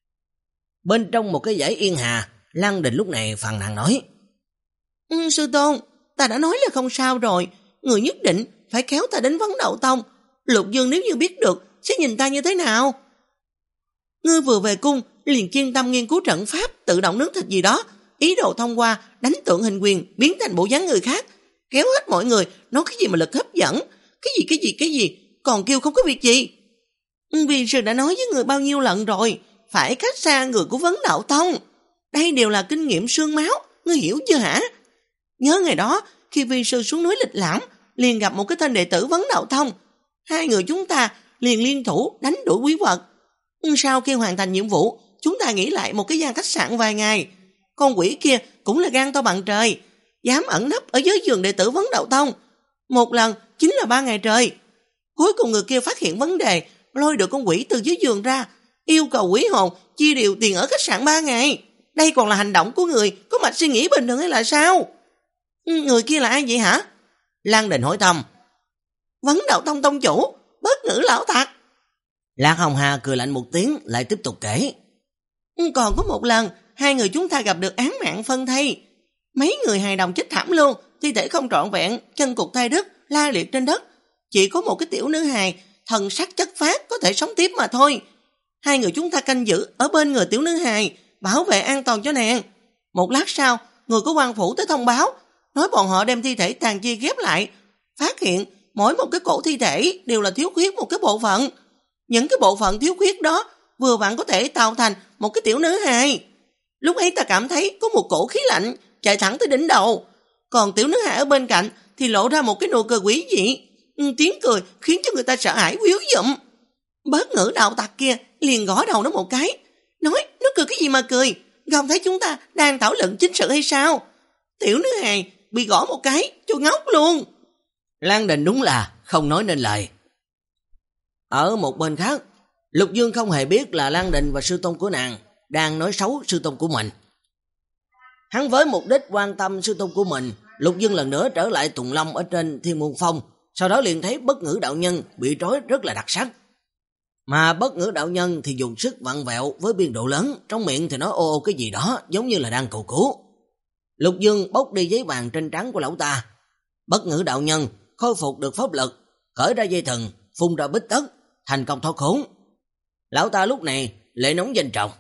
Bên trong một cái dãy yên hà, Lan Đình lúc này phàn nàn nói, ừ, sư tôn, ta đã nói là không sao rồi, người nhất định phải kéo ta đến Vấn Đạo Tông. Lục Dương nếu như biết được sẽ nhìn ta như thế nào? Ngươi vừa về cung liền chuyên tâm nghiên cứu trận pháp tự động nướng thịt gì đó, ý đồ thông qua đánh tượng hình quyền biến thành bộ dáng người khác, kéo hết mọi người nói cái gì mà lực hấp dẫn, cái gì cái gì cái gì, còn kêu không có việc gì. Vì sư đã nói với người bao nhiêu lần rồi, phải cách xa người của Vấn Đạo Tông. Đây đều là kinh nghiệm xương máu, ngươi hiểu chưa hả? Nhớ ngày đó khi vi sư xuống núi lịch lãm, liền gặp một cái tên đệ tử Vấn Đạo Tông, hai người chúng ta liền liên thủ đánh đuổi quý vật. Sau khi hoàn thành nhiệm vụ, chúng ta nghỉ lại một cái gian khách sạn vài ngày. Con quỷ kia cũng là gan to bằng trời, dám ẩn nấp ở dưới giường đệ tử Vấn Đạo Tông. Một lần chính là ba ngày trời. Cuối cùng người kia phát hiện vấn đề, lôi được con quỷ từ dưới giường ra, yêu cầu quỷ hồn chia đều tiền ở khách sạn ba ngày. Đây còn là hành động của người có mạch suy nghĩ bình thường hay là sao? Người kia là ai vậy hả? Lan Đình hỏi thăm. Vấn Đạo Tông tông chủ, Bất Ngữ lão tặc. Lạc Hồng Hà cười lạnh một tiếng, lại tiếp tục kể. Còn có một lần, hai người chúng ta gặp được án mạng phân thây. Mấy người hài đồng chết thảm luôn, thi thể không trọn vẹn, chân cụt tay đứt, la liệt trên đất. Chỉ có một cái tiểu nữ hài, thần sắc chất phát có thể sống tiếp mà thôi. Hai người chúng ta canh giữ ở bên người tiểu nữ hài, bảo vệ an toàn cho nàng. Một lát sau, người của quan phủ tới thông báo, nói bọn họ đem thi thể tàn chia ghép lại, phát hiện mỗi một cái cổ thi thể đều là thiếu khuyết một cái bộ phận. Những cái bộ phận thiếu khuyết đó vừa vặn có thể tạo thành một cái tiểu nữ hài. Lúc ấy ta cảm thấy có một cổ khí lạnh chạy thẳng tới đỉnh đầu, còn tiểu nữ hài ở bên cạnh thì lộ ra một cái nụ cười quỷ dị, tiếng cười khiến cho người ta sợ hãi quýu dụm. Bớt ngữ đạo tặc kia liền gõ đầu nó một cái, nói nó cười cái gì mà cười, không thấy chúng ta đang thảo luận chính sự hay sao? Tiểu nữ hài bị gõ một cái cho ngốc luôn. Lan Đình đúng là không nói nên lời. Ở một bên khác, Lục Dương không hề biết là Lan Đình và sư tôn của nàng đang nói xấu sư tôn của mình. Hắn với mục đích quan tâm sư tôn của mình, Lục Dương lần nữa trở lại Tùng Long ở trên Thiên Môn Phong, sau đó liền thấy Bất Ngữ đạo nhân bị trói rất là đặc sắc. Mà Bất Ngữ đạo nhân thì dùng sức vặn vẹo với biên độ lớn, trong miệng thì nói ô ô cái gì đó giống như là đang cầu cứu. Lục Dương bốc đi giấy vàng trên trán của lão ta. Bất Ngữ đạo nhân khôi phục được pháp lực, cởi ra dây thừng, phun ra bích tất, thành công thoát khốn. Lão ta lúc này lệ nóng danh trọng.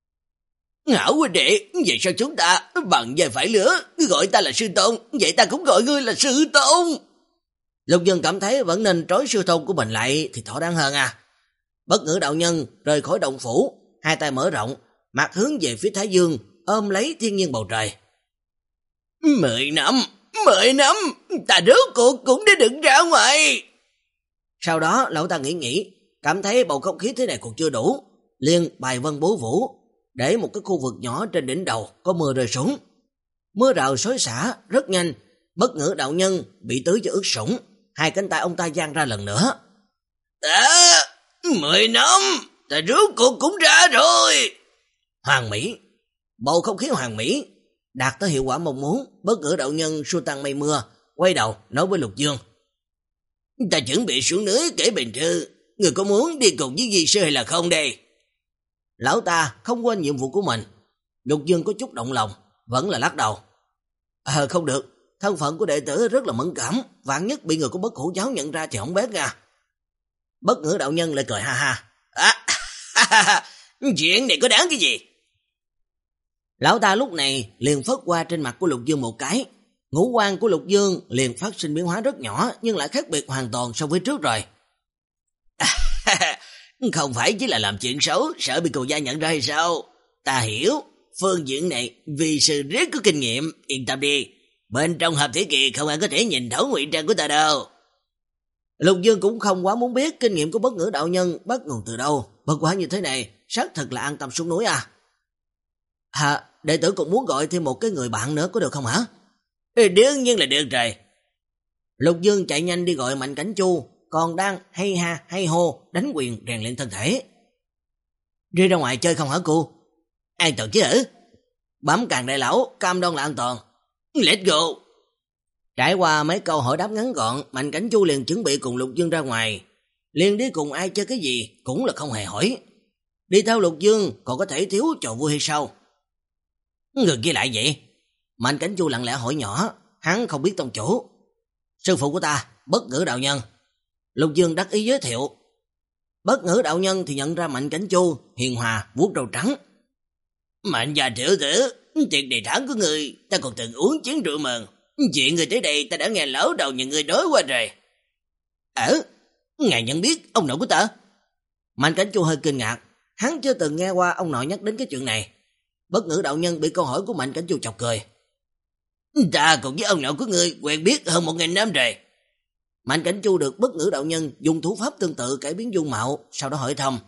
Hảo huynh đệ, vậy sao chúng ta bằng về phải lửa, gọi ta là sư tôn, vậy ta cũng gọi ngươi là sư tôn. Lục Dương cảm thấy vẫn nên trói sư tôn của mình lại thì thỏa đáng hơn à. Bất Ngữ đạo nhân rời khỏi động phủ, hai tay mở rộng, mặt hướng về phía Thái Dương, ôm lấy thiên nhiên bầu trời. Mười năm, mười năm, ta rốt cuộc cũng đã được ra ngoài. Sau đó lão ta nghĩ nghĩ, cảm thấy bầu không khí thế này còn chưa đủ, liền bài vân bố vũ, để một cái khu vực nhỏ trên đỉnh đầu có mưa rơi xuống. Mưa rào xối xả rất nhanh, Bất Ngữ đạo nhân bị tưới cho ướt sũng, hai cánh tay ông ta giang ra lần nữa. À, mười năm, ta rốt cuộc cũng ra rồi. Hoàng mỹ, bầu không khí hoàng mỹ, đạt tới hiệu quả mong muốn. Bất Ngữ đạo nhân xua tan mây mưa, quay đầu nói với Lục Dương. Ta chuẩn bị xuống núi kể bình thư, người có muốn đi cùng với di sư hay là không đây? Lão ta không quên nhiệm vụ của mình. Lục Dương có chút động lòng, vẫn là lắc đầu. Ờ không được, thân phận của đệ tử rất là mẫn cảm, vạn nhất bị người của Bất Hủ giáo nhận ra thì không bét nha. Bất Ngữ đạo nhân lại cười ha ha. À, ha, ha, ha. Chuyện này có đáng cái gì? Lão ta lúc này liền phất qua trên mặt của Lục Dương một cái. Ngũ quan của Lục Dương liền phát sinh biến hóa rất nhỏ, nhưng lại khác biệt hoàn toàn so với trước rồi. À, không phải chỉ là làm chuyện xấu, sợ bị cô gia nhận ra hay sao? Ta hiểu, phương diện này vì sư rất có kinh nghiệm, yên tâm đi. Bên trong Hợp Thể Kỳ không ai có thể nhìn thấu ngụy trang của ta đâu. Lục Dương cũng không quá muốn biết kinh nghiệm của Bất Ngữ đạo nhân bắt nguồn từ đâu. Bất quá như thế này, xác thật là an tâm xuống núi à. À, đệ tử cũng muốn gọi thêm một cái người bạn nữa có được không hả? Ừ, đương nhiên là được rồi. Lục Dương chạy nhanh đi gọi Mạnh Cảnh Chu, còn đang hay ha hay hô đánh quyền rèn luyện thân thể. Đi ra ngoài chơi không hả cô? An toàn chứ hử? Bấm càng đại lão, cam đoan là an toàn. Let's go. Trải qua mấy câu hỏi đáp ngắn gọn, Mạnh Cảnh Chu liền chuẩn bị cùng Lục Dương ra ngoài. Liền đi cùng ai chơi cái gì cũng là không hề hỏi. Đi theo Lục Dương còn có thể thiếu trò vui hay sao? Người kia lại vậy? Mạnh Cảnh Chu lặng lẽ hỏi nhỏ, hắn không biết tông chủ. Sư phụ của ta, Bất Ngữ đạo nhân. Lục Dương đắc ý giới thiệu. Bất Ngữ đạo nhân thì nhận ra Mạnh Cảnh Chu hiền hòa vuốt râu trắng. Mạnh già tiểu tử, tiệc đầy thắng của người ta còn từng uống chén rượu mừng. Chuyện người tới đây ta đã nghe lão đầu những người nói qua rồi. Ờ, ngài nhận biết ông nội của ta? Mạnh Cảnh Chu hơi kinh ngạc, hắn chưa từng nghe qua ông nội nhắc đến cái chuyện này. Bất Ngữ đạo nhân bị câu hỏi của Mạnh Cảnh Chu chọc cười. Ta cùng với ông nội của ngươi quen biết hơn một nghìn năm rồi. Mạnh Cảnh Chu được Bất Ngữ đạo nhân dùng thủ pháp tương tự cải biến dung mạo, sau đó hỏi thăm.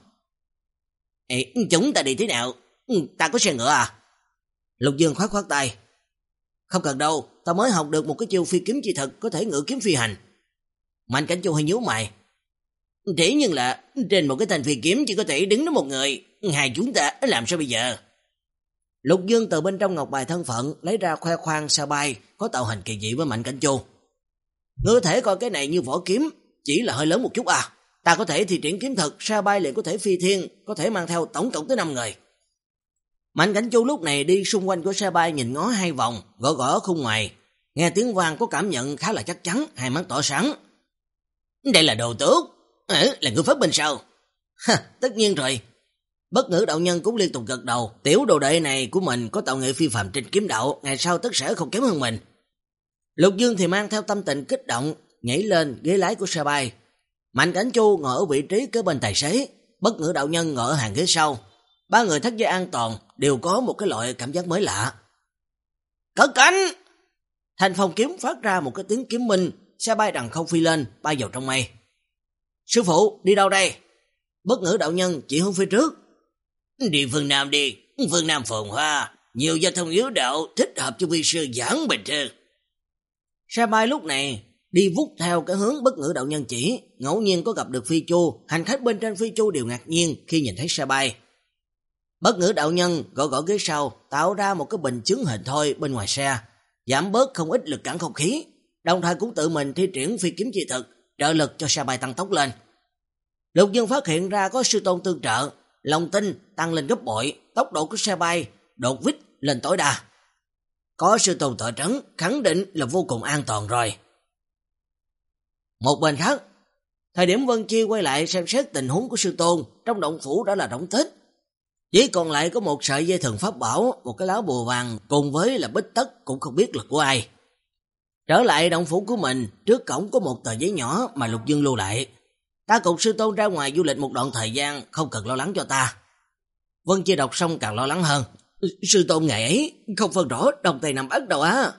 Ê, chúng ta đi thế nào? Ta có xe ngựa à? Lục Dương khoát khoát tay. Không cần đâu, ta mới học được một cái chiêu phi kiếm chi thực có thể ngự kiếm phi hành. Mạnh Cảnh Chu hơi nhíu mày. Thế nhưng là trên một cái thanh phi kiếm chỉ có thể đứng đó một người, hai chúng ta làm sao bây giờ? Lục Dương từ bên trong ngọc bài thân phận lấy ra khoe khoang sao bay có tạo hình kỳ dị với Mạnh Cảnh Chu. Ngươi thể coi cái này như vỏ kiếm, chỉ là hơi lớn một chút à. Ta có thể thi triển kiếm thực, sao bay liền có thể phi thiên, có thể mang theo tổng cộng tới năm người. Mạnh Cảnh Chu lúc này đi xung quanh của xe bay nhìn ngó hai vòng, gõ gõ khung ngoài. Nghe tiếng vang có cảm nhận khá là chắc chắn, hai mắt tỏ sáng. Đây là đồ tốt. Ừ, là người phát binh sao? Ha, tất nhiên rồi. Bất Ngữ đạo nhân cũng liên tục gật đầu. Tiểu đồ đệ này của mình có tạo nghệ phi phàm trên kiếm đạo, ngày sau tất sẽ không kém hơn mình. Lục Dương thì mang theo tâm tình kích động, nhảy lên ghế lái của xe bay. Mạnh Cảnh Chu ngồi ở vị trí kế bên tài xế, Bất Ngữ đạo nhân ngồi ở hàng ghế sau. Ba người thắt dây an toàn đều có một cái loại cảm giác mới lạ. Cất cánh! Thành Phong kiếm phát ra một cái tiếng kiếm minh, xe bay đằng không phi lên, bay vào trong mây. Sư phụ, đi đâu đây? Bất Ngữ đạo nhân chỉ hướng phía trước. Đi phương Nam đi, phương Nam phồn hoa, nhiều giao thông yếu đạo thích hợp cho vi sư giảng bình thường. Xe bay lúc này đi vút theo cái hướng Bất Ngữ đạo nhân chỉ, ngẫu nhiên có gặp được Phi Chu, hành khách bên trên Phi Chu đều ngạc nhiên khi nhìn thấy xe bay. Bất Ngữ đạo nhân gõ gõ ghế sau, tạo ra một cái bình chứng hình thôi bên ngoài xe, giảm bớt không ít lực cản không khí, đồng thời cũng tự mình thi triển phi kiếm chi thực, trợ lực cho xe bay tăng tốc lên. Lục Dương phát hiện ra có sư tôn tương trợ, lòng tin tăng lên gấp bội, tốc độ của xe bay đột vít lên tối đa. Có sư tôn tọa trấn, khẳng định là vô cùng an toàn rồi. Một bên khác, thời điểm Vân Chi quay lại xem xét tình huống của sư tôn, trong động phủ đã là đóng tích. Chỉ còn lại có một sợi dây thần pháp bảo, một cái lá bùa vàng cùng với là bích tất cũng không biết là của ai. Trở lại động phủ của mình, trước cổng có một tờ giấy nhỏ mà Lục Dương lưu lại. Ta cùng sư tôn ra ngoài du lịch một đoạn thời gian, không cần lo lắng cho ta. Vân Chi đọc xong càng lo lắng hơn. Sư tôn ngày ấy không phân rõ Đông Tây Nam Bắc đâu á.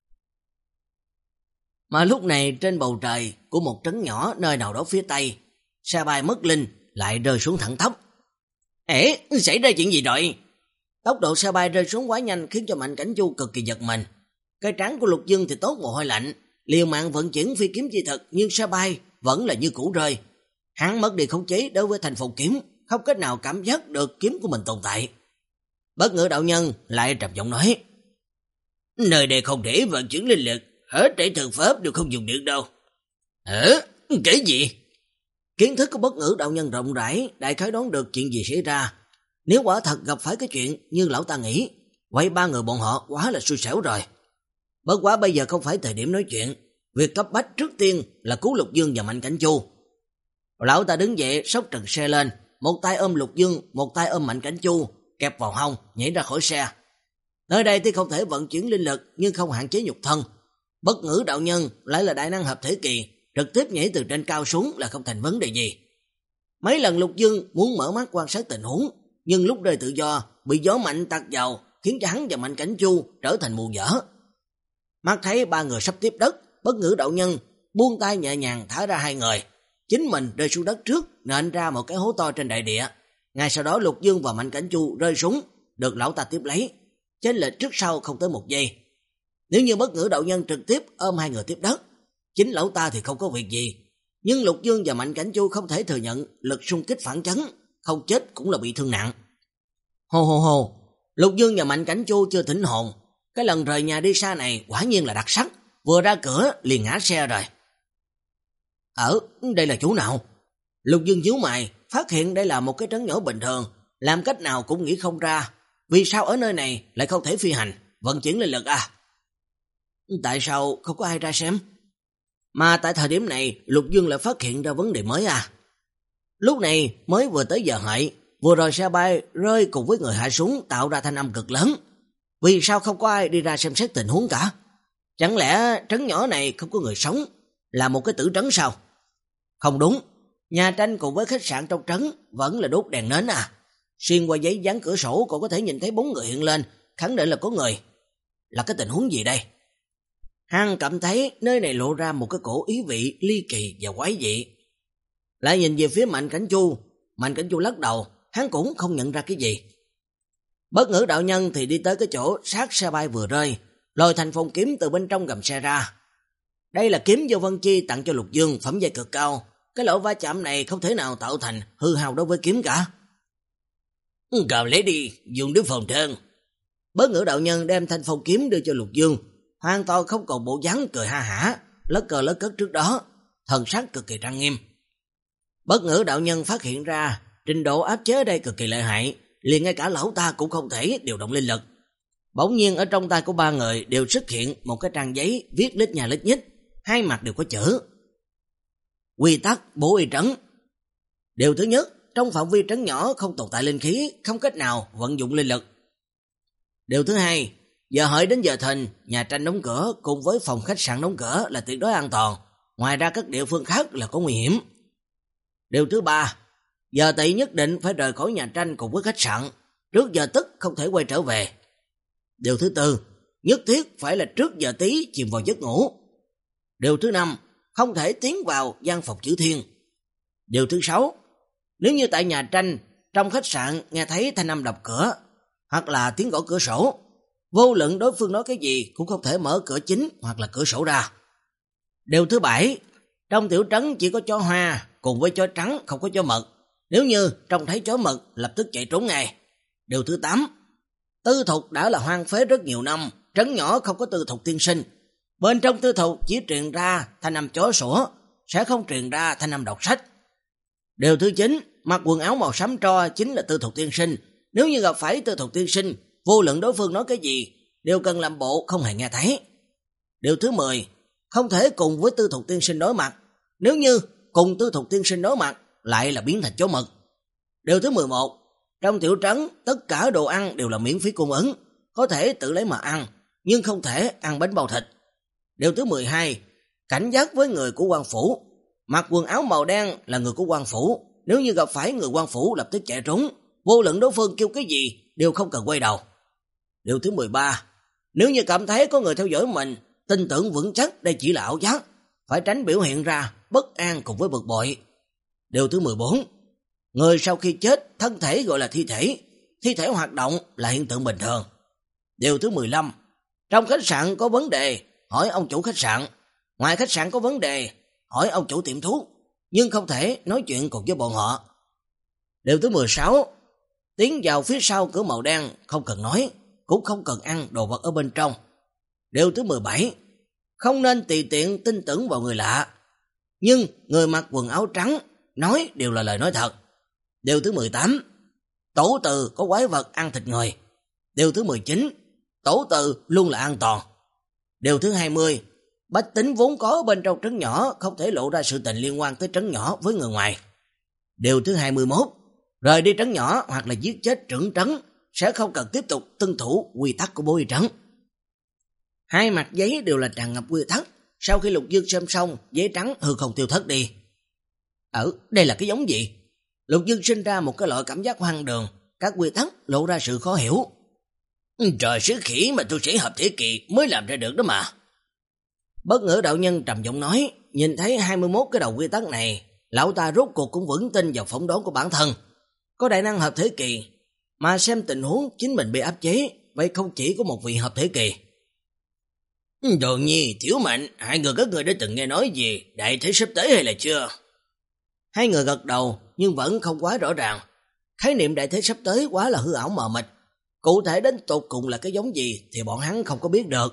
Mà lúc này trên bầu trời của một trấn nhỏ nơi nào đó phía Tây, xe bay mất linh lại rơi xuống thẳng tắp. Ê, xảy ra chuyện gì rồi? Tốc độ xe bay rơi xuống quá nhanh khiến cho Mạnh Cảnh Chu cực kỳ giật mình. Cái trán của Lục Dương thì tốt mồ hôi lạnh, liều mạng vận chuyển phi kiếm chi thực, nhưng xe bay vẫn là như cũ rơi. Hắn mất đi khống chế đối với thành phong kiếm, không cách nào cảm giác được kiếm của mình tồn tại. Bất Ngữ đạo nhân lại trầm giọng nói: nơi đây không để vận chuyển linh lực, hết thảy thần pháp đều không dùng được đâu. Hả? Cái gì? Kiến thức của Bất Ngữ đạo nhân rộng rãi, đại khái đoán được chuyện gì xảy ra. Nếu quả thật gặp phải cái chuyện như lão ta nghĩ, vậy ba người bọn họ quá là xui xẻo rồi. Bất quá bây giờ không phải thời điểm nói chuyện, việc cấp bách trước tiên là cứu Lục Dương và Mạnh Cảnh Chu. Lão ta đứng dậy xốc trần xe lên, một tay ôm Lục Dương, một tay ôm Mạnh Cảnh Chu, kẹp vào hông, nhảy ra khỏi xe. Nơi đây thì không thể vận chuyển linh lực nhưng không hạn chế nhục thân. Bất Ngữ đạo nhân lại là đại năng hợp thể kỳ, trực tiếp nhảy từ trên cao xuống là không thành vấn đề gì. Mấy lần Lục Dương muốn mở mắt quan sát tình huống, nhưng lúc rơi tự do bị gió mạnh tạt vào, khiến cho hắn và Mạnh Cảnh Chu trở thành mù dở. Mắt thấy ba người sắp tiếp đất, Bất Ngữ đạo nhân buông tay nhẹ nhàng thả ra hai người, chính mình rơi xuống đất trước, nện ra một cái hố to trên đại địa. Ngay sau đó Lục Dương và Mạnh Cảnh Chu rơi xuống, được lão ta tiếp lấy, chênh lệch trước sau không tới một giây. Nếu như Bất Ngữ đạo nhân trực tiếp ôm hai người tiếp đất, chính lão ta thì không có việc gì, nhưng Lục Dương và Mạnh Cảnh Chu không thể thừa nhận lực xung kích phản chấn, không chết cũng là bị thương nặng. Hồ hồ hồ, Lục Dương và Mạnh Cảnh Chu chưa tỉnh hồn, cái lần rời nhà đi xa này quả nhiên là đặc sắc, vừa ra cửa liền ngã xe rồi. Ở đây là chỗ nào? Lục Dương nhíu mày, phát hiện đây là một cái trấn nhỏ bình thường, làm cách nào cũng nghĩ không ra, vì sao ở nơi này lại không thể phi hành, vận chuyển linh lực à? Tại sao không có ai ra xem? Mà tại thời điểm này, Lục Dương lại phát hiện ra vấn đề mới à? Lúc này mới vừa tới giờ hợi, vừa rồi xe bay rơi cùng với người hạ xuống tạo ra thanh âm cực lớn. Vì sao không có ai đi ra xem xét tình huống cả? Chẳng lẽ trấn nhỏ này không có người sống, là một cái tử trấn sao? Không đúng, nhà tranh cùng với khách sạn trong trấn vẫn là đốt đèn nến à. Xuyên qua giấy dán cửa sổ còn có thể nhìn thấy bóng người hiện lên, khẳng định là có người. Là cái tình huống gì đây? Hắn cảm thấy nơi này lộ ra một cái cổ ý vị ly kỳ và quái dị. Lại nhìn về phía Mạnh Cảnh Chu, Mạnh Cảnh Chu lắc đầu, hắn cũng không nhận ra cái gì. Bất Ngữ đạo nhân thì đi tới cái chỗ sát xe bay vừa rơi, lôi thành phong kiếm từ bên trong gầm xe ra. Đây là kiếm do Vân Chi tặng cho Lục Dương, phẩm giai cực cao, cái lỗ va chạm này không thể nào tạo thành hư hao đối với kiếm cả. Cầm lấy đi, dùng để phòng thân. Bất Ngữ đạo nhân đem thanh phong kiếm đưa cho Lục Dương, hoàn toàn không còn bộ dáng cười ha hả, lất cờ lất cất trước đó, thần sắc cực kỳ trang nghiêm. Bất Ngữ đạo nhân phát hiện ra trình độ áp chế ở đây cực kỳ lợi hại, liền ngay cả lão ta cũng không thể điều động linh lực. Bỗng nhiên ở trong tay của ba người đều xuất hiện một cái trang giấy viết lít nhà lít nhít, hai mặt đều có chữ. Quy tắc bố y trấn. Điều thứ nhất, trong phạm vi trấn nhỏ không tồn tại linh khí, không cách nào vận dụng linh lực. Điều thứ hai, giờ hợi đến giờ thìn, nhà tranh đóng cửa cùng với phòng khách sạn đóng cửa là tuyệt đối an toàn, ngoài ra các địa phương khác là có nguy hiểm. Điều thứ ba, giờ tỵ nhất định phải rời khỏi nhà tranh cùng với khách sạn, trước giờ tức không thể quay trở về. Điều thứ tư, nhất thiết phải là trước giờ tí chìm vào giấc ngủ. Điều thứ năm, không thể tiến vào gian phòng chữ thiên. Điều thứ sáu, nếu như tại nhà tranh, trong khách sạn nghe thấy thanh âm đập cửa, hoặc là tiếng gõ cửa sổ, vô luận đối phương nói cái gì cũng không thể mở cửa chính hoặc là cửa sổ ra. Điều thứ bảy, trong tiểu trấn chỉ có chó hoa cùng với chó trắng, không có chó mực. Nếu như trông thấy chó mực lập tức chạy trốn ngay. Điều thứ tám, tư thục đã là hoang phế rất nhiều năm, trấn nhỏ không có tư thục tiên sinh. Bên trong tư thục chỉ truyền ra thanh âm chó sủa, sẽ không truyền ra thanh âm đọc sách. Điều thứ chín, mặc quần áo màu xám tro chính là tư thục tiên sinh. Nếu như gặp phải tư thục tiên sinh, vô luận đối phương nói cái gì, đều cần làm bộ không hề nghe thấy. Điều thứ mười, không thể cùng với tư thục tiên sinh đối mặt. Nếu như cùng tư thục tiên sinh đối mặt, lại là biến thành chó mực. Điều thứ mười một, trong tiểu trấn, tất cả đồ ăn đều là miễn phí cung ứng, có thể tự lấy mà ăn, nhưng không thể ăn bánh bao thịt. Điều thứ mười hai, cảnh giác với người của quan phủ. Mặc quần áo màu đen là người của quan phủ, nếu như gặp phải người quan phủ lập tức chạy trốn, vô luận đối phương kêu cái gì đều không cần quay đầu. Điều thứ mười ba, nếu như cảm thấy có người theo dõi mình, tin tưởng vững chắc đây chỉ là ảo giác, phải tránh biểu hiện ra bất an cùng với bực bội. Điều thứ mười bốn, người sau khi chết thân thể gọi là thi thể, thi thể hoạt động là hiện tượng bình thường. Điều thứ mười lăm, trong khách sạn có vấn đề, hỏi ông chủ khách sạn, ngoài khách sạn có vấn đề, hỏi ông chủ tiệm thuốc, nhưng không thể nói chuyện cùng với bọn họ. Điều thứ mười sáu, tiến vào phía sau cửa màu đen, không cần nói, cũng không cần ăn đồ vật ở bên trong. Điều thứ mười bảy, không nên tùy tiện tin tưởng vào người lạ, nhưng người mặc quần áo trắng nói đều là lời nói thật. Điều thứ mười tám, tổ từ có quái vật ăn thịt người. Điều thứ mười chín, tổ từ luôn là an toàn. Điều thứ hai mươi, bách tính vốn có bên trong trấn nhỏ không thể lộ ra sự tình liên quan tới trấn nhỏ với người ngoài. Điều thứ hai mươi mốt, rời đi trấn nhỏ hoặc là giết chết trưởng trấn sẽ không cần tiếp tục tuân thủ quy tắc của bố y trấn. Hai mặt giấy đều là tràn ngập quy tắc. Sau khi Lục Dương xem xong, giấy trắng hư không tiêu thất đi. Ở đây là cái giống gì? Lục Dương sinh ra một cái loại cảm giác hoang đường, các quy tắc lộ ra sự khó hiểu. Trời sứ khỉ mà tu sĩ hợp thể kỳ mới làm ra được đó mà. Bất ngữ đạo nhân trầm giọng nói, nhìn thấy hai mươi mốt cái đầu quy tắc này, lão ta rốt cuộc cũng vững tin vào phỏng đoán của bản thân. Có đại năng hợp thể kỳ, mà xem tình huống chính mình bị áp chế, vậy không chỉ có một vị hợp thể kỳ. Đồ Nhi, Tiểu Mạnh, hai người các người đã từng nghe nói gì đại thế sắp tới hay là chưa? Hai người gật đầu nhưng vẫn không quá rõ ràng. Khái niệm đại thế sắp tới quá là hư ảo mờ mịt, cụ thể đến tột cùng là cái giống gì thì bọn hắn không có biết được.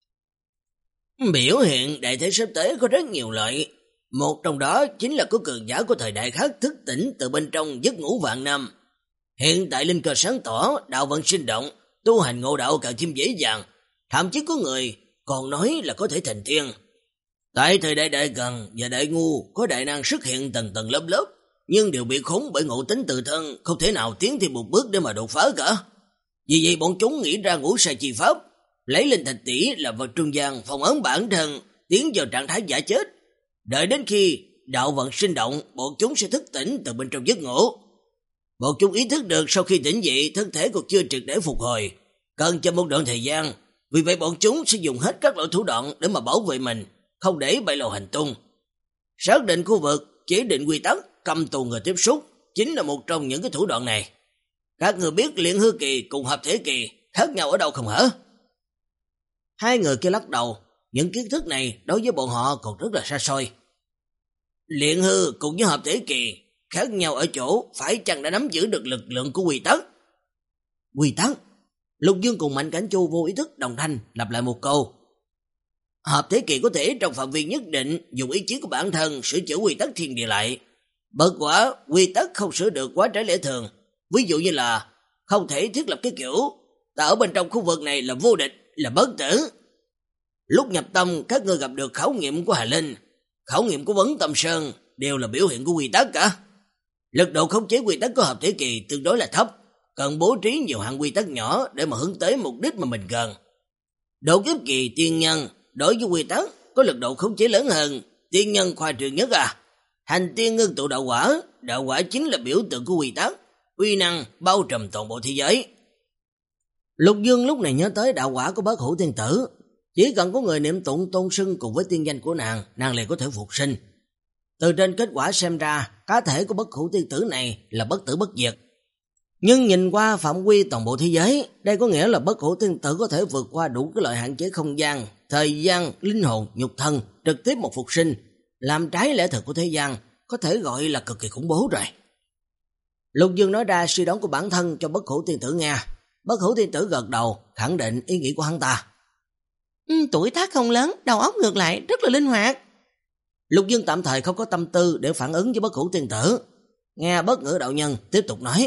Biểu hiện đại thế sắp tới có rất nhiều loại, một trong đó chính là có cường giả của thời đại khác thức tỉnh từ bên trong giấc ngủ vạn năm. Hiện tại linh cơ sáng tỏ, đạo vận sinh động, tu hành ngộ đạo càng thêm dễ dàng, thậm chí có người còn nói là có thể thành tiên. Tại thời đại đại gần và đại ngu có đại năng xuất hiện tầng tầng lớp lớp, nhưng đều bị khốn bởi ngộ tính tự thân, không thể nào tiến thêm một bước để mà đột phá cả. Vì vậy bọn chúng nghĩ ra ngũ sai chi pháp, lấy linh thạch tỷ là vật trung gian phòng ấn bản thân, tiến vào trạng thái giả chết. Đợi đến khi đạo vận sinh động, bọn chúng sẽ thức tỉnh từ bên trong giấc ngủ. Bọn chúng ý thức được sau khi tỉnh dậy, thân thể còn chưa triệt để phục hồi, cần cho một đoạn thời gian. Vì vậy bọn chúng sẽ dùng hết các loại thủ đoạn để mà bảo vệ mình, không để bại lộ hành tung. Xác định khu vực, chế định quy tắc, cầm tù người tiếp xúc chính là một trong những cái thủ đoạn này. Các người biết luyện hư kỳ cùng hợp thể kỳ khác nhau ở đâu không hả? Hai người kia lắc đầu, những kiến thức này đối với bọn họ còn rất là xa xôi. Luyện hư cùng với hợp thể kỳ khác nhau ở chỗ phải chăng đã nắm giữ được lực lượng của quy tắc. Quy tắc? Lục Dương cùng Mạnh Cảnh Chu vô ý thức đồng thanh lặp lại một câu. Hợp thể kỳ có thể trong phạm vi nhất định dùng ý chí của bản thân sửa chữa quy tắc thiên địa lại. Bất quả quy tắc không sửa được quá trái lẽ thường. Ví dụ như là không thể thiết lập cái kiểu ta ở bên trong khu vực này là vô địch, là bất tử. Lúc nhập tâm các ngươi gặp được khảo nghiệm của Hà Linh, khảo nghiệm của Vấn Tâm Sơn đều là biểu hiện của quy tắc cả. Lực độ khống chế quy tắc của hợp thể kỳ tương đối là thấp, cần bố trí nhiều hạng quy tắc nhỏ để mà hướng tới mục đích mà mình cần. Độ kiếp kỳ tiên nhân đối với quy tắc có lực độ khống chế lớn hơn, tiên nhân khoa trương nhất à. Hành tiên ngưng tụ đạo quả, đạo quả chính là biểu tượng của quy tắc, uy năng bao trùm toàn bộ thế giới. Lục Dương lúc này nhớ tới đạo quả của Bất Hủ Tiên Tử, chỉ cần có người niệm tụng tôn xưng cùng với tiên danh của nàng, nàng liền có thể phục sinh. Từ trên kết quả xem ra, cá thể của Bất Hủ Tiên Tử này là bất tử bất diệt. Nhưng nhìn qua phạm vi toàn bộ thế giới, đây có nghĩa là Bất Hủ Tiên Tử có thể vượt qua đủ cái loại hạn chế không gian, thời gian, linh hồn, nhục thân, trực tiếp một phục sinh, làm trái lẽ thực của thế gian, có thể gọi là cực kỳ khủng bố rồi. Lục Dương nói ra suy đoán của bản thân cho Bất Hủ Tiên Tử nghe. Bất Hủ Tiên Tử gật đầu, khẳng định ý nghĩ của hắn ta. Ừ, tuổi tác không lớn, đầu óc ngược lại rất là linh hoạt. Lục Dương tạm thời không có tâm tư để phản ứng với Bất Hủ Tiên Tử. Nghe Bất Ngữ đạo nhân tiếp tục nói.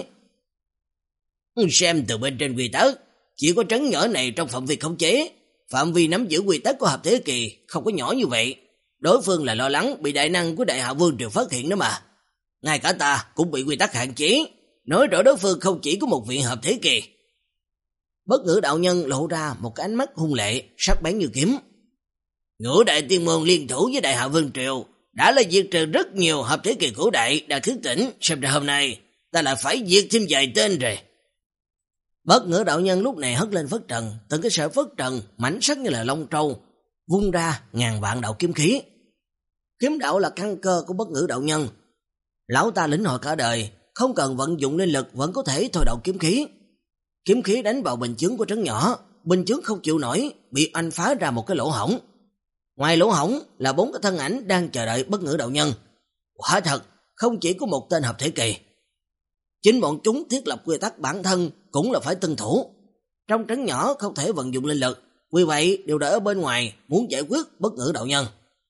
Xem từ bên trên quy tắc, chỉ có trấn nhỏ này trong phạm vi khống chế, phạm vi nắm giữ quy tắc của hợp thế kỳ không có nhỏ như vậy. Đối phương là lo lắng bị đại năng của Đại Hạ Vương Triều phát hiện đó mà. Ngay cả ta cũng bị quy tắc hạn chế, nói rõ đối phương không chỉ có một vị hợp thế kỳ. Bất Ngữ đạo nhân lộ ra một cái ánh mắt hung lệ, sắc bén như kiếm. Ngũ đại tiên môn liên thủ với Đại Hạ Vương Triều đã là diệt trừ rất nhiều hợp thế kỳ cổ đại đã thức tỉnh, xem ra hôm nay ta lại phải diệt thêm vài tên rồi. Bất Ngữ đạo nhân lúc này hất lên phất trần, từng cái sợi phất trần mảnh sắc như là long trâu, vung ra ngàn vạn đạo kiếm khí. Kiếm đạo là căn cơ của Bất Ngữ đạo nhân. Lão ta lĩnh hội cả đời, không cần vận dụng linh lực vẫn có thể thôi động kiếm khí. Kiếm khí đánh vào bình chướng của trấn nhỏ, bình chướng không chịu nổi, bị anh phá ra một cái lỗ hổng. Ngoài lỗ hổng là bốn cái thân ảnh đang chờ đợi Bất Ngữ đạo nhân. Quả thật, không chỉ có một tên hợp thể kỳ. Chính bọn chúng thiết lập quy tắc bản thân cũng là phải tuân thủ. Trong trấn nhỏ không thể vận dụng linh lực, vì vậy đều đợi ở bên ngoài muốn giải quyết Bất Ngữ đạo nhân.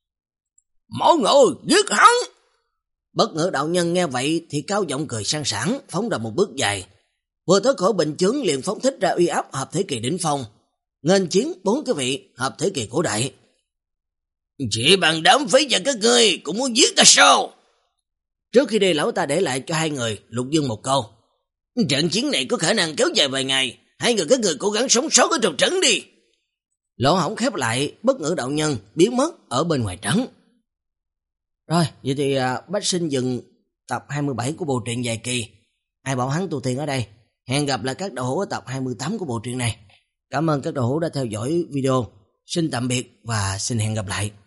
Mọi người giết hắn! Bất Ngữ đạo nhân nghe vậy thì cao giọng cười sang sảng, phóng ra một bước dài. Vừa tới khỏi bình chướng liền phóng thích ra uy áp hợp thể kỳ đỉnh phong, nghênh chiến bốn cái vị hợp thể kỳ cổ đại. Chỉ bằng đám phí và các ngươi cũng muốn giết ta sao? Trước khi đi lão ta để lại cho hai người Lục Dương một câu. Trận chiến này có khả năng kéo dài vài ngày, hai người các người cố gắng sống sót ở trong trấn đi. Lỗ hổng khép lại, Bất Ngữ đạo nhân biến mất ở bên ngoài trấn. Rồi, vậy thì à, Bách Sinh dừng tập hai mươi bảy của bộ truyện dài kỳ Ai Bảo Hắn Tu Tiên ở đây. Hẹn gặp lại các đạo hữu ở tập hai mươi tám của bộ truyện này. Cảm ơn các đạo hữu đã theo dõi video. Xin tạm biệt và xin hẹn gặp lại.